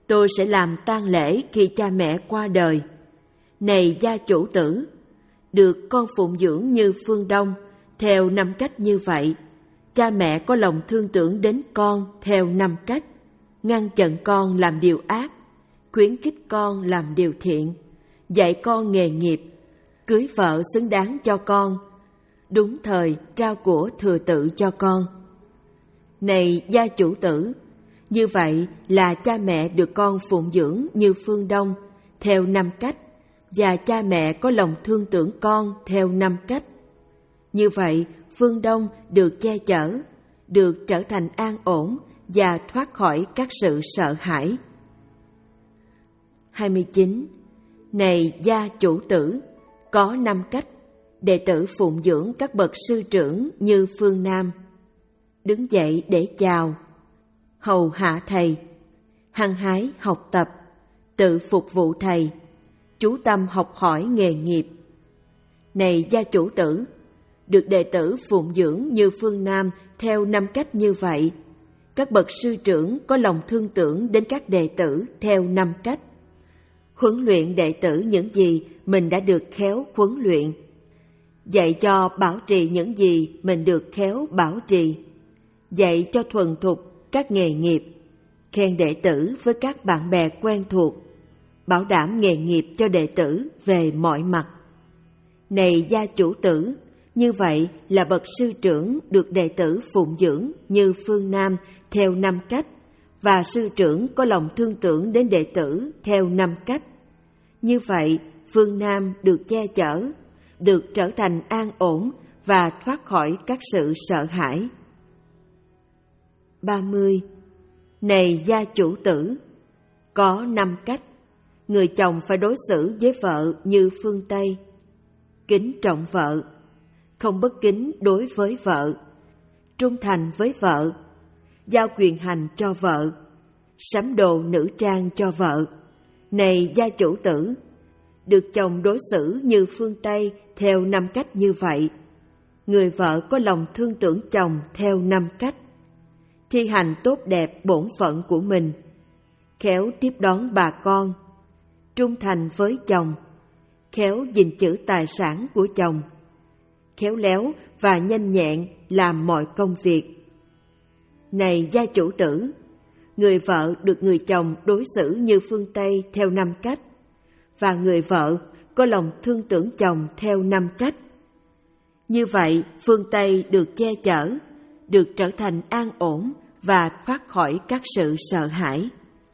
tôi sẽ làm tang lễ khi cha mẹ qua đời. Này gia chủ tử, được con phụng dưỡng như phương Đông, theo năm cách như vậy, cha mẹ có lòng thương tưởng đến con theo năm cách, ngăn chặn con làm điều ác, khuyến khích con làm điều thiện, dạy con nghề nghiệp, cưới vợ xứng đáng cho con, đúng thời trao của thừa tự cho con. Này gia chủ tử, như vậy là cha mẹ được con phụng dưỡng như phương Đông theo năm cách, và cha mẹ có lòng thương tưởng con theo năm cách. Như vậy, phương Đông được che chở, được trở thành an ổn và thoát khỏi các sự sợ hãi. hai mươi chín. Này gia chủ tử, có năm cách, đệ tử phụng dưỡng các bậc sư trưởng như phương Nam. Đứng dậy để chào, hầu hạ thầy, hăng hái học tập, tự phục vụ thầy, chú tâm học hỏi nghề nghiệp. Này gia chủ tử, được đệ tử phụng dưỡng như phương Nam theo năm cách như vậy, các bậc sư trưởng có lòng thương tưởng đến các đệ tử theo năm cách. Huấn luyện đệ tử những gì mình đã được khéo huấn luyện, dạy cho bảo trì những gì mình được khéo bảo trì, dạy cho thuần thục các nghề nghiệp, khen đệ tử với các bạn bè quen thuộc, bảo đảm nghề nghiệp cho đệ tử về mọi mặt. Này gia chủ tử, như vậy là bậc sư trưởng được đệ tử phụng dưỡng như phương Nam theo năm cách, và sư trưởng có lòng thương tưởng đến đệ tử theo năm cách. Như vậy, phương Nam được che chở, được trở thành an ổn và thoát khỏi các sự sợ hãi. ba mươi. Này gia chủ tử, có năm cách, người chồng phải đối xử với vợ như phương Tây. Kính trọng vợ, không bất kính đối với vợ, trung thành với vợ, giao quyền hành cho vợ, sắm đồ nữ trang cho vợ. Này gia chủ tử, được chồng đối xử như phương Tây theo năm cách như vậy, người vợ có lòng thương tưởng chồng theo năm cách, thi hành tốt đẹp bổn phận của mình, khéo tiếp đón bà con, trung thành với chồng, khéo gìn giữ tài sản của chồng, khéo léo và nhanh nhẹn làm mọi công việc. Này gia chủ tử, người vợ được người chồng đối xử như phương Tây theo năm cách, và người vợ có lòng thương tưởng chồng theo năm cách. Như vậy, phương Tây được che chở, được trở thành an ổn và thoát khỏi các sự sợ hãi.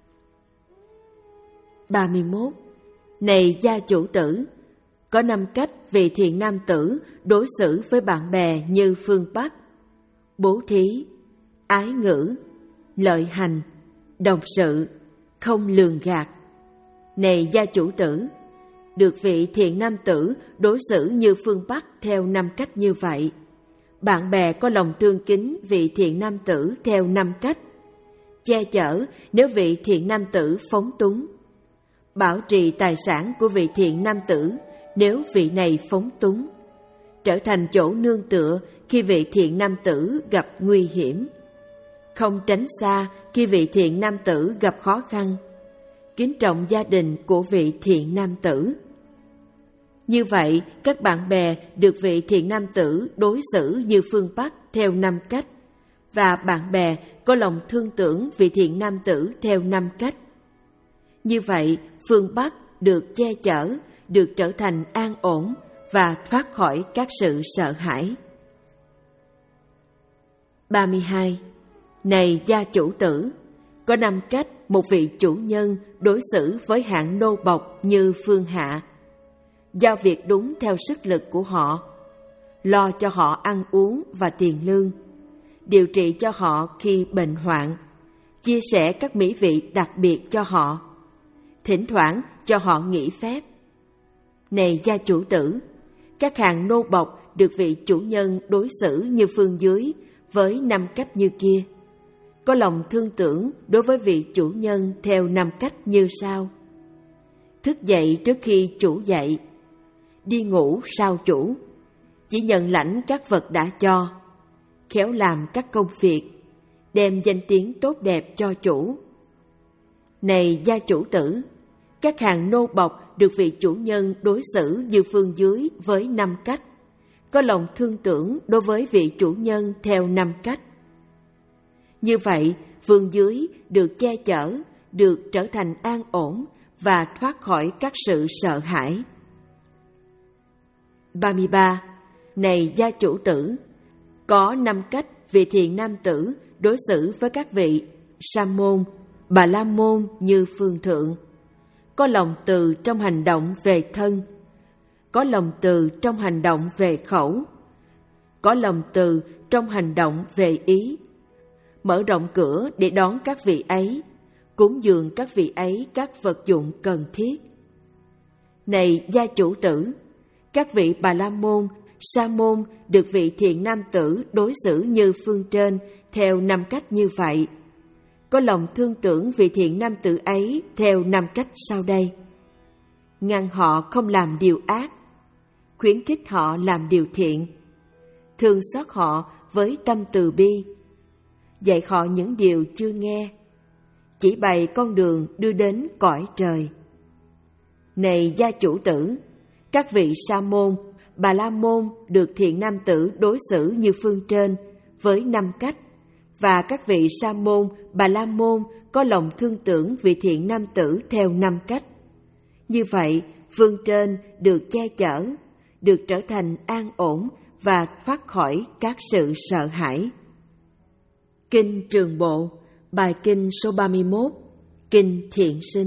ba mươi mốt. Này gia chủ tử, có năm cách vị thiện nam tử đối xử với bạn bè như phương Bắc: bố thí, ái ngữ, lợi hành, đồng sự, không lường gạt. Này gia chủ tử, được vị thiện nam tử đối xử như phương Bắc theo năm cách như vậy, bạn bè có lòng thương kính vị thiện nam tử theo năm cách: che chở nếu vị thiện nam tử phóng túng, bảo trì tài sản của vị thiện nam tử nếu vị này phóng túng, trở thành chỗ nương tựa khi vị thiện nam tử gặp nguy hiểm, không tránh xa khi vị thiện nam tử gặp khó khăn, kính trọng gia đình của vị thiện nam tử. Như vậy, các bạn bè được vị thiện nam tử đối xử như phương Bắc theo năm cách, và bạn bè có lòng thương tưởng vị thiện nam tử theo năm cách. Như vậy, phương Bắc được che chở, được trở thành an ổn và thoát khỏi các sự sợ hãi. ba mươi hai. Này gia chủ tử, có năm cách một vị chủ nhân đối xử với hạng nô bộc như phương Hạ: giao việc đúng theo sức lực của họ, lo cho họ ăn uống và tiền lương, điều trị cho họ khi bệnh hoạn, chia sẻ các mỹ vị đặc biệt cho họ, thỉnh thoảng cho họ nghỉ phép. Này gia chủ tử, các hàng nô bộc được vị chủ nhân đối xử như phương dưới với năm cách như kia, có lòng thương tưởng đối với vị chủ nhân theo năm cách như sau: thức dậy trước khi chủ dậy, đi ngủ sau chủ, chỉ nhận lãnh các vật đã cho, khéo làm các công việc, đem danh tiếng tốt đẹp cho chủ. Này gia chủ tử, các hàng nô bộc được vị chủ nhân đối xử như phương dưới với năm cách, có lòng thương tưởng đối với vị chủ nhân theo năm cách. Như vậy, phương dưới được che chở, được trở thành an ổn và thoát khỏi các sự sợ hãi. ba mươi ba. Này gia chủ tử, có năm cách vị thiện nam tử đối xử với các vị sa môn, bà la môn như phương thượng. Có lòng từ trong hành động về thân, có lòng từ trong hành động về khẩu, có lòng từ trong hành động về ý, mở rộng cửa để đón các vị ấy, cúng dường các vị ấy các vật dụng cần thiết. Này gia chủ tử, các vị bà la môn, sa môn được vị thiện nam tử đối xử như phương trên theo năm cách như vậy. Có lòng thương tưởng vị thiện nam tử ấy theo năm cách sau đây. Ngăn họ không làm điều ác, khuyến khích họ làm điều thiện, thương xót họ với tâm từ bi, dạy họ những điều chưa nghe, chỉ bày con đường đưa đến cõi trời. Này gia chủ tử, các vị sa môn, bà la môn được thiện nam tử đối xử như phương trên với năm cách, và các vị sa môn, bà la môn có lòng thương tưởng vị thiện nam tử theo năm cách. Như vậy, phương trên được che chở, được trở thành an ổn và thoát khỏi các sự sợ hãi. Kinh Trường Bộ, bài kinh số ba mươi mốt, Kinh Thiện Sinh.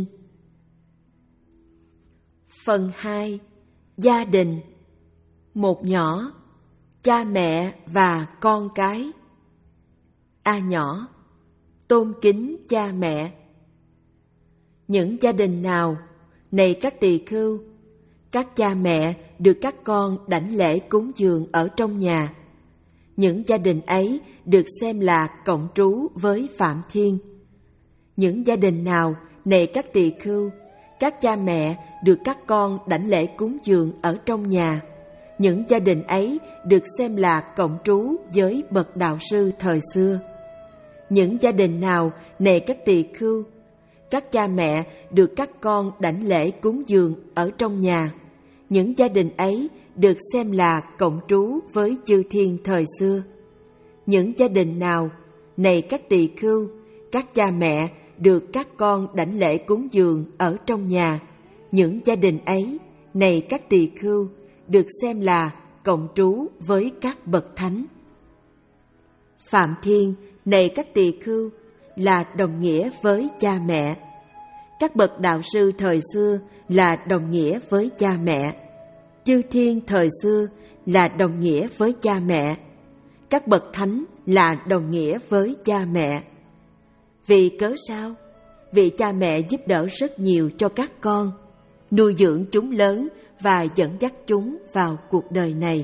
Phần hai. Gia đình. Một nhỏ, cha mẹ và con cái. A nhỏ, tôn kính cha mẹ. Những gia đình nào, này các tỳ khưu, các cha mẹ được các con đảnh lễ cúng dường ở trong nhà, những gia đình ấy được xem là cộng trú với Phạm Thiên. Những gia đình nào, này các tỳ khưu, các cha mẹ được các con đảnh lễ cúng dường ở trong nhà, những gia đình ấy được xem là cộng trú với bậc đạo sư thời xưa. Những gia đình nào, này các tỳ khưu, các cha mẹ được các con đảnh lễ cúng dường ở trong nhà, những gia đình ấy được xem là cộng trú với chư thiên thời xưa. Những gia đình nào, này các tỳ khưu, các cha mẹ được các con đảnh lễ cúng dường ở trong nhà, những gia đình ấy, này các tỳ khưu, được xem là cộng trú với các bậc thánh. Phạm Thiên, này các tỳ khưu, là đồng nghĩa với cha mẹ. Các bậc đạo sư thời xưa là đồng nghĩa với cha mẹ. Chư thiên thời xưa là đồng nghĩa với cha mẹ. Các bậc thánh là đồng nghĩa với cha mẹ. Vì cớ sao? Vì cha mẹ giúp đỡ rất nhiều cho các con, nuôi dưỡng chúng lớn và dẫn dắt chúng vào cuộc đời này.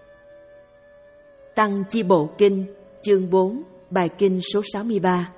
Tăng Chi Bộ Kinh, chương bốn, bài kinh số sáu mươi ba.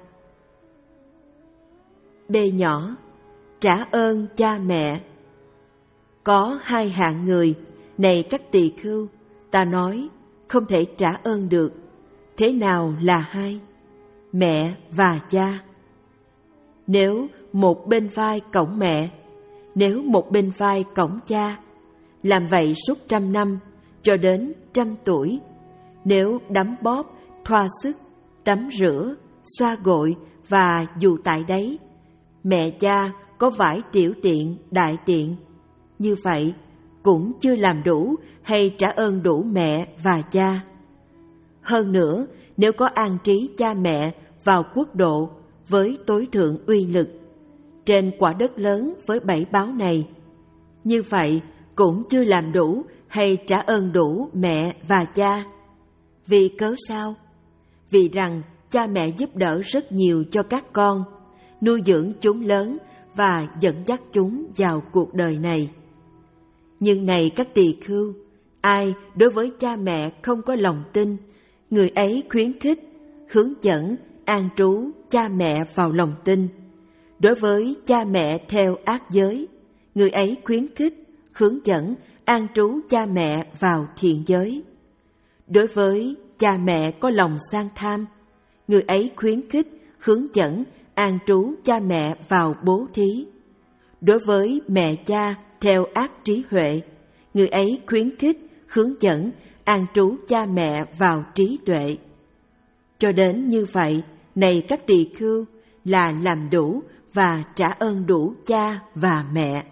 B nhỏ, trả ơn cha mẹ. Có hai hạng người, này các tỳ khưu, ta nói không thể trả ơn được. Thế nào là hai? Mẹ và cha. Nếu một bên vai cõng mẹ, nếu một bên vai cõng cha, làm vậy suốt trăm năm cho đến trăm tuổi, nếu đấm bóp, thoa sức, tắm rửa, xoa gội và dù tại đấy, mẹ cha có vải tiểu tiện, đại tiện, như vậy cũng chưa làm đủ hay trả ơn đủ mẹ và cha. Hơn nữa, nếu có an trí cha mẹ vào quốc độ với tối thượng uy lực, trên quả đất lớn với bảy báo này, như vậy cũng chưa làm đủ hay trả ơn đủ mẹ và cha. Vì cớ sao? Vì rằng cha mẹ giúp đỡ rất nhiều cho các con, nuôi dưỡng chúng lớn và dẫn dắt chúng vào cuộc đời này. Nhưng này các tỳ khưu, ai đối với cha mẹ không có lòng tin, người ấy khuyến khích, hướng dẫn, an trú cha mẹ vào lòng tin. Đối với cha mẹ theo ác giới, người ấy khuyến khích, hướng dẫn, an trú cha mẹ vào thiện giới. Đối với cha mẹ có lòng sang tham, người ấy khuyến khích, hướng dẫn, an trú cha mẹ vào bố thí. Đối với mẹ cha theo ác trí huệ, người ấy khuyến khích, hướng dẫn, an trú cha mẹ vào trí tuệ. Cho đến như vậy, này các tỳ khưu, là làm đủ và trả ơn đủ cha và mẹ.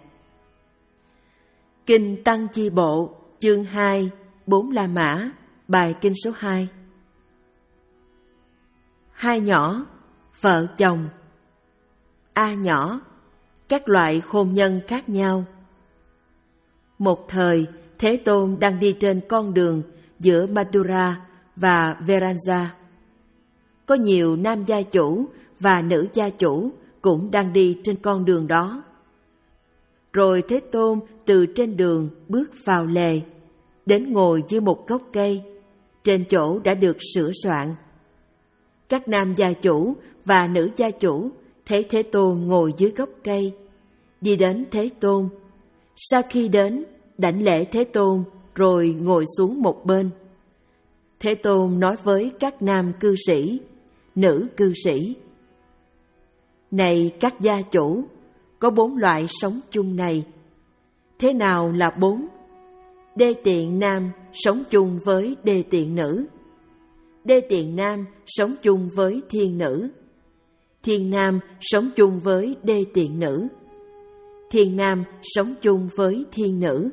Kinh Tăng Chi Bộ, chương hai, Bốn La Mã, bài kinh số hai. Hai nhỏ, vợ chồng. A nhỏ, các loại hôn nhân khác nhau. Một thời, Thế Tôn đang đi trên con đường giữa Mathura và Veranja. Có nhiều nam gia chủ và nữ gia chủ cũng đang đi trên con đường đó. Rồi Thế Tôn từ trên đường bước vào lề, đến ngồi dưới một gốc cây, trên chỗ đã được sửa soạn. Các nam gia chủ và nữ gia chủ thấy Thế Tôn ngồi dưới gốc cây, đi đến Thế Tôn. Sau khi đến, đảnh lễ Thế Tôn rồi ngồi xuống một bên. Thế Tôn nói với các nam cư sĩ, nữ cư sĩ: Này các gia chủ, có bốn loại sống chung này. Thế nào là bốn? Đê tiện nam sống chung với đê tiện nữ. Đê tiện nam sống chung với thiên nữ. Thiên nam sống chung với đê tiện nữ. Thiên nam sống chung với thiên nữ.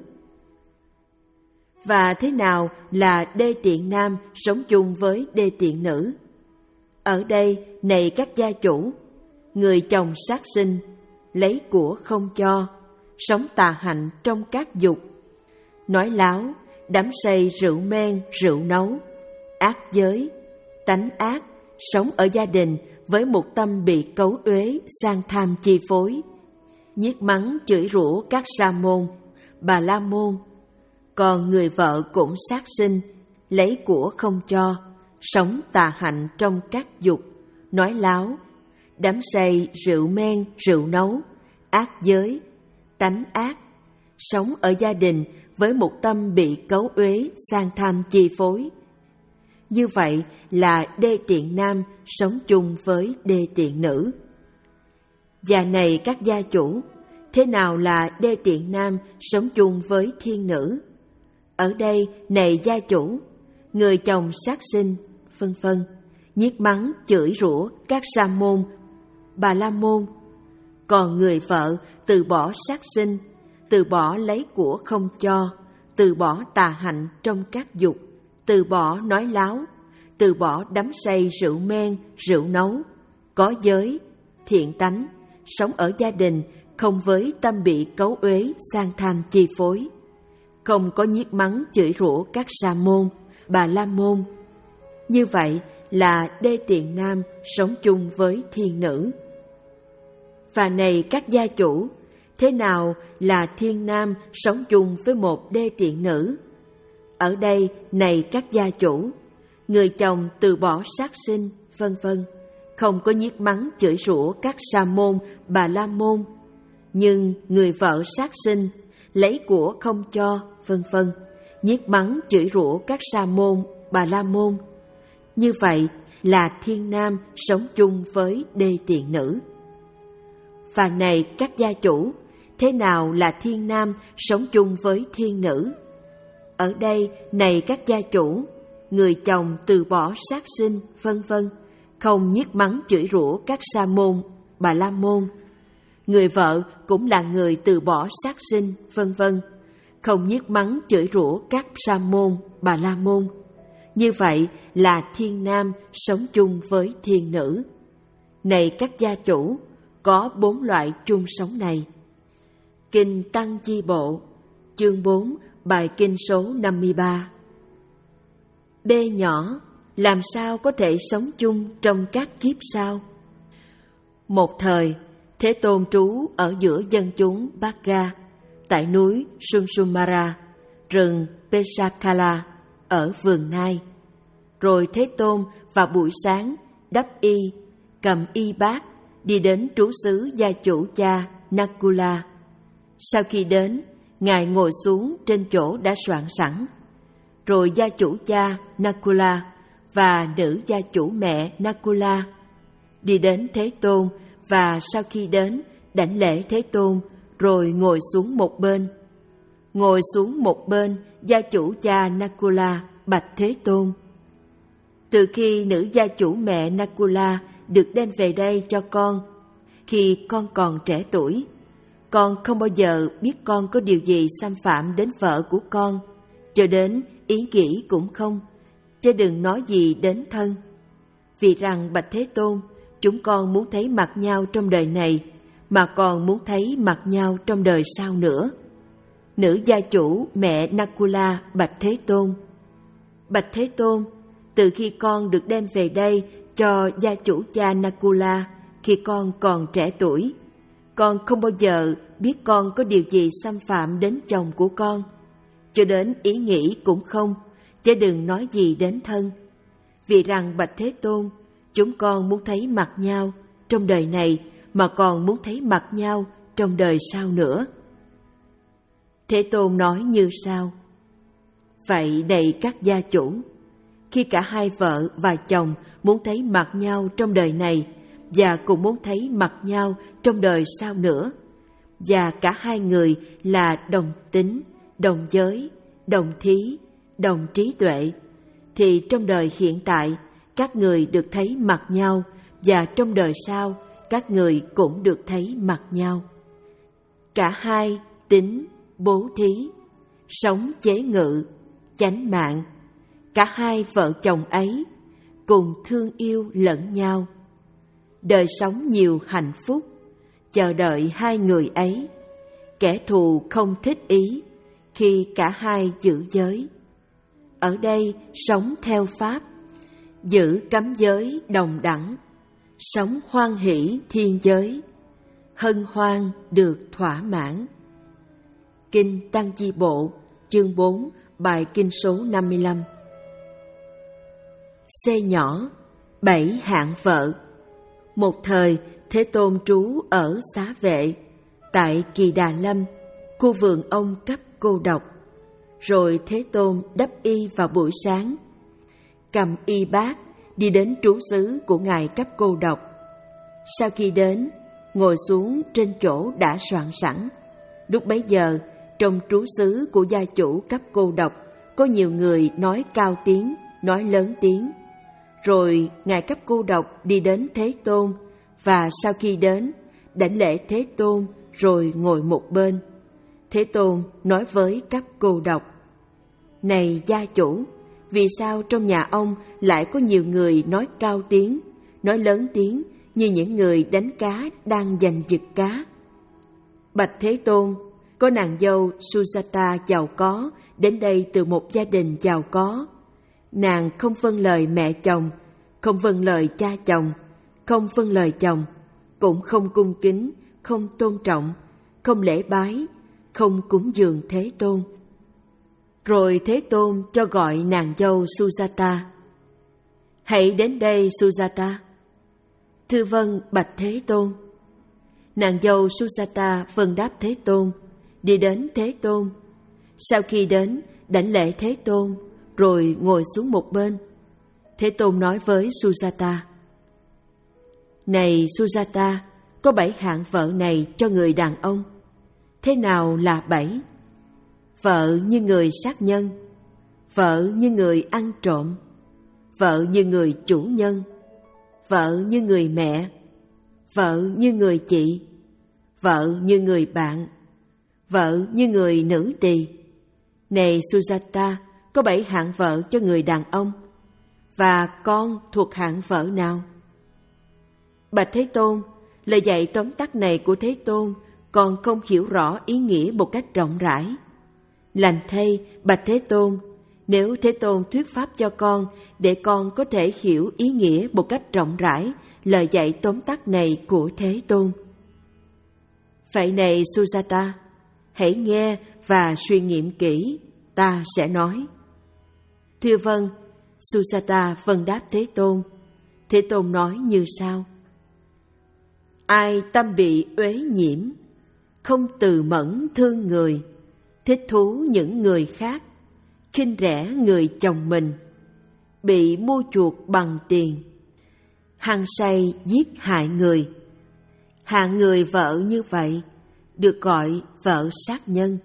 Và thế nào là đê tiện nam sống chung với đê tiện nữ? Ở đây, này các gia chủ, người chồng sát sinh, lấy của không cho, sống tà hạnh trong các dục, nói láo, đắm say rượu men, rượu nấu, ác giới, tánh ác, sống ở gia đình với một tâm bị cấu uế, sang tham chi phối, nhiếc mắng chửi rủa các sa môn, bà la môn. Còn người vợ cũng sát sinh, lấy của không cho, sống tà hạnh trong các dục, nói láo, đắm say rượu men, rượu nấu, ác giới, tánh ác, sống ở gia đình với một tâm bị cấu uế, sang tham chi phối. Như vậy là đê tiện nam sống chung với đê tiện nữ. Và này các gia chủ, thế nào là đê tiện nam sống chung với thiên nữ? Ở đây, này gia chủ, người chồng sát sinh, vân vân, nhiếc mắng chửi rủa các sa môn, bà la môn. Còn người vợ từ bỏ sát sinh, từ bỏ lấy của không cho, từ bỏ tà hạnh trong các dục, từ bỏ nói láo, từ bỏ đắm say rượu men, rượu nấu, có giới, thiện tánh, sống ở gia đình không với tâm bị cấu uế, sang tham chi phối, không có nhiếc mắng chửi rủa các sa môn, bà la môn. Như vậy là đê tiện nam sống chung với thiên nữ. Và này các gia chủ, thế nào là thiên nam sống chung với một đê tiện nữ? Ở đây, này các gia chủ, người chồng từ bỏ sát sinh, vân vân, không có nhiếc mắng chửi rủa các sa môn, bà la môn. Nhưng người vợ sát sinh, lấy của không cho, vân vân, nhiếc mắng chửi rủa các sa môn, bà la môn. Như vậy là thiên nam sống chung với đê tiện nữ. Và này các gia chủ, thế nào là thiên nam sống chung với thiên nữ? Ở đây, này các gia chủ, người chồng từ bỏ sát sinh, vân vân, không nhiếc mắng chửi rủa các sa môn, bà la môn. Người vợ cũng là người từ bỏ sát sinh, vân vân, không nhiếc mắng chửi rủa các sa môn, bà la môn. Như vậy là thiên nam sống chung với thiên nữ. Này các gia chủ, có bốn loại chung sống này. Kinh Tăng Chi Bộ, chương bốn, bài kinh số năm mươi ba. B nhỏ, làm sao có thể sống chung trong các kiếp sau? Một thời, Thế Tôn trú ở giữa dân chúng Bhagga, tại núi Sunsumara, rừng Pesakala, ở vườn Nai. Rồi Thế Tôn vào buổi sáng đắp y, cầm y bát, đi đến trú xứ gia chủ cha Nakula. Sau khi đến, Ngài ngồi xuống trên chỗ đã soạn sẵn. Rồi gia chủ cha Nakula và nữ gia chủ mẹ Nakula đi đến Thế Tôn và sau khi đến, đảnh lễ Thế Tôn, rồi ngồi xuống một bên. Ngồi xuống một bên, gia chủ cha Nakula bạch Thế Tôn: từ khi nữ gia chủ mẹ Nakula được đem về đây cho con, khi con còn trẻ tuổi, con không bao giờ biết con có điều gì xâm phạm đến vợ của con, cho đến ý nghĩ cũng không, chứ đừng nói gì đến thân. Vì rằng bạch Thế Tôn, chúng con muốn thấy mặt nhau trong đời này, mà còn muốn thấy mặt nhau trong đời sau nữa. Nữ gia chủ mẹ Nakula bạch Thế Tôn: bạch Thế Tôn, từ khi con được đem về đây cho gia chủ cha Nakula khi con còn trẻ tuổi, con không bao giờ biết con có điều gì xâm phạm đến chồng của con, cho đến ý nghĩ cũng không, chứ đừng nói gì đến thân. Vì rằng bạch Thế Tôn, chúng con muốn thấy mặt nhau trong đời này, mà còn muốn thấy mặt nhau trong đời sau nữa. Thế Tôn nói như sau: vậy này các gia chủ, khi cả hai vợ và chồng muốn thấy mặt nhau trong đời này và cũng muốn thấy mặt nhau trong đời sau nữa, và cả hai người là đồng tính, đồng giới, đồng thí, đồng trí tuệ, thì trong đời hiện tại các người được thấy mặt nhau, và trong đời sau các người cũng được thấy mặt nhau. Cả hai tính, bố thí, sống chế ngự, chánh mạng, cả hai vợ chồng ấy cùng thương yêu lẫn nhau, đời sống nhiều hạnh phúc, chờ đợi hai người ấy. Kẻ thù không thích ý khi cả hai giữ giới. Ở đây sống theo pháp, giữ cấm giới đồng đẳng, sống hoan hỷ thiên giới, hân hoan được thỏa mãn. Kinh Tăng Chi Bộ, chương bốn, bài kinh số năm mươi lăm. C nhỏ, bảy hạng vợ. Một thời, Thế Tôn trú ở Xá Vệ, tại Kỳ Đà Lâm, khu vườn ông Cấp Cô Độc. Rồi Thế Tôn đắp y vào buổi sáng, cầm y bát đi đến trú xứ của ngài Cấp Cô Độc. Sau khi đến, ngồi xuống trên chỗ đã soạn sẵn. Lúc bấy giờ, trong trú xứ của gia chủ Cấp Cô Độc có nhiều người nói cao tiếng, nói lớn tiếng. Rồi ngài Cấp Cô Độc đi đến Thế Tôn, và sau khi đến, đảnh lễ Thế Tôn rồi ngồi một bên. Thế Tôn nói với Cấp Cô Độc: này gia chủ, vì sao trong nhà ông lại có nhiều người nói cao tiếng, nói lớn tiếng như những người đánh cá đang giành giật cá? Bạch Thế Tôn, có nàng dâu Sujata giàu có đến đây từ một gia đình giàu có. Nàng không vâng lời mẹ chồng, không vâng lời cha chồng, không vâng lời chồng, cũng không cung kính, không tôn trọng, không lễ bái, không cúng dường Thế Tôn. Rồi Thế Tôn cho gọi nàng dâu Sujata: hãy đến đây Sujata. Thưa vâng bạch Thế Tôn. Nàng dâu Sujata vâng đáp Thế Tôn, đi đến Thế Tôn. Sau khi đến, đảnh lễ Thế Tôn, rồi ngồi xuống một bên. Thế Tôn nói với Sujata: này Sujata, có bảy hạng vợ này cho người đàn ông. Thế nào là bảy? Vợ như người sát nhân, vợ như người ăn trộm, vợ như người chủ nhân, vợ như người mẹ, vợ như người chị, vợ như người bạn, vợ như người nữ tỳ. Này Sujata, có bảy hạng vợ cho người đàn ông, và con thuộc hạng vợ nào? Bạch Thế Tôn, lời dạy tóm tắt này của Thế Tôn con không hiểu rõ ý nghĩa một cách rộng rãi. Lành thay, bạch Thế Tôn, nếu Thế Tôn thuyết pháp cho con để con có thể hiểu ý nghĩa một cách rộng rãi lời dạy tóm tắt này của Thế Tôn. Vậy này Sujata, hãy nghe và suy nghiệm kỹ, ta sẽ nói. Thưa vâng, Sujata vâng đáp Thế Tôn. Thế Tôn nói như sau: ai tâm bị uế nhiễm, không từ mẫn thương người, thích thú những người khác, khinh rẻ người chồng mình, bị mua chuộc bằng tiền, hăng say giết hại người, hạng người vợ như vậy được gọi vợ sát nhân.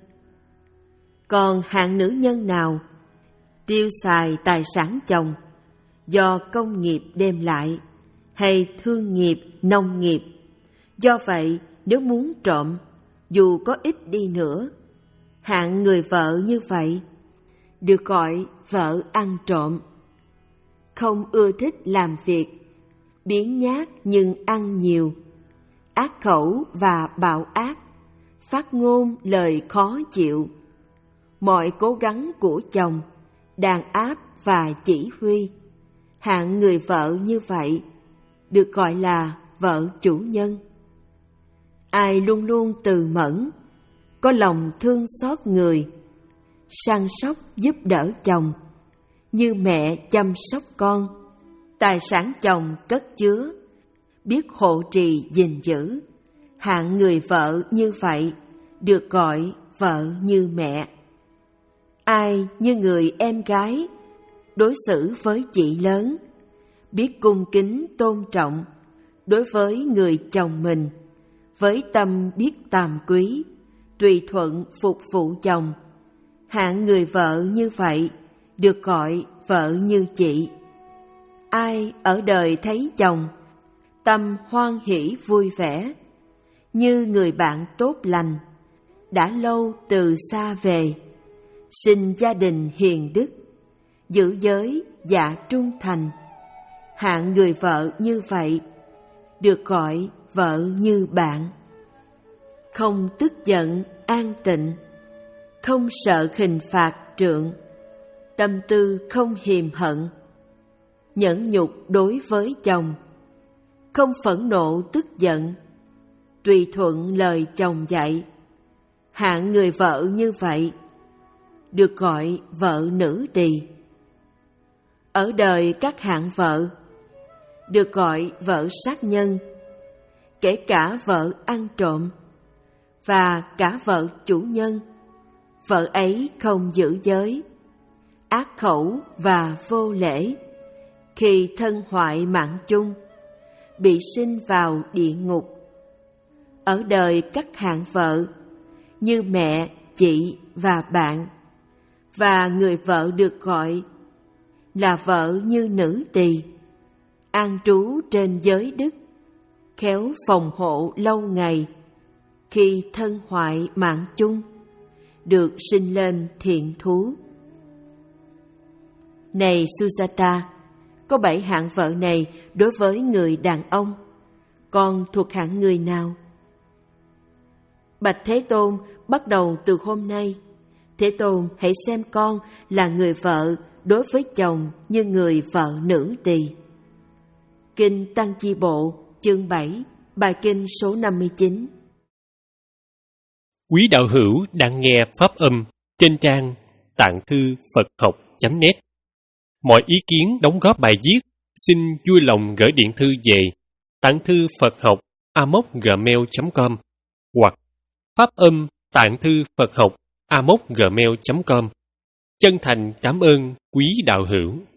Còn hạng nữ nhân nào tiêu xài tài sản chồng do công nghiệp đem lại hay thương nghiệp, nông nghiệp, do vậy nếu muốn trộm, dù có ít đi nữa, hạng người vợ như vậy được gọi vợ ăn trộm. Không ưa thích làm việc, biếng nhác nhưng ăn nhiều, ác khẩu và bạo ác, phát ngôn lời khó chịu. Mọi cố gắng của chồng đàn áp và chỉ huy, hạng người vợ như vậy được gọi là vợ chủ nhân. Ai luôn luôn từ mẫn, có lòng thương xót người, săn sóc giúp đỡ chồng, như mẹ chăm sóc con, tài sản chồng cất chứa, biết hộ trì gìn giữ, hạng người vợ như vậy được gọi vợ như mẹ. Ai như người em gái đối xử với chị lớn, biết cung kính tôn trọng đối với người chồng mình, với tâm biết tàm quý, tùy thuận phục vụ chồng, hạng người vợ như vậy được gọi vợ như chị. Ai ở đời thấy chồng tâm hoan hỷ vui vẻ, như người bạn tốt lành, đã lâu từ xa về, sinh gia đình hiền đức, giữ giới dạ trung thành, hạng người vợ như vậy được gọi vợ như bạn. Không tức giận an tịnh, không sợ hình phạt trượng, tâm tư không hiềm hận, nhẫn nhục đối với chồng, không phẫn nộ tức giận, tùy thuận lời chồng dạy, hạng người vợ như vậy được gọi vợ nữ tỳ. Ở đời các hạng vợ được gọi vợ sát nhân, kể cả vợ ăn trộm và cả vợ chủ nhân. Vợ ấy không giữ giới, ác khẩu và vô lễ, khi thân hoại mạng chung, bị sinh vào địa ngục. Ở đời các hạng vợ như mẹ, chị và bạn, và người vợ được gọi là vợ như nữ tỳ, an trú trên giới đức, khéo phòng hộ lâu ngày, khi thân hoại mạng chung, được sinh lên thiện thú. Này Sujata, có bảy hạng vợ này đối với người đàn ông, con thuộc hạng người nào? Bạch Thế Tôn, bắt đầu từ hôm nay, Thế Tôn hãy xem con là người vợ đối với chồng như người vợ nữ tỳ. Kinh Tăng Chi Bộ, chương bảy, bài kinh số năm mươi chín. Quý đạo hữu đang nghe pháp âm trên trang tạng thư Phật học chấm net. Mọi ý kiến đóng góp bài viết xin vui lòng gửi điện thư về tạng thư Phật học a m o c gmail chấm com hoặc pháp âm tạng thư Phật học a m o c gmail chấm com. Chân thành cảm ơn quý đạo hữu.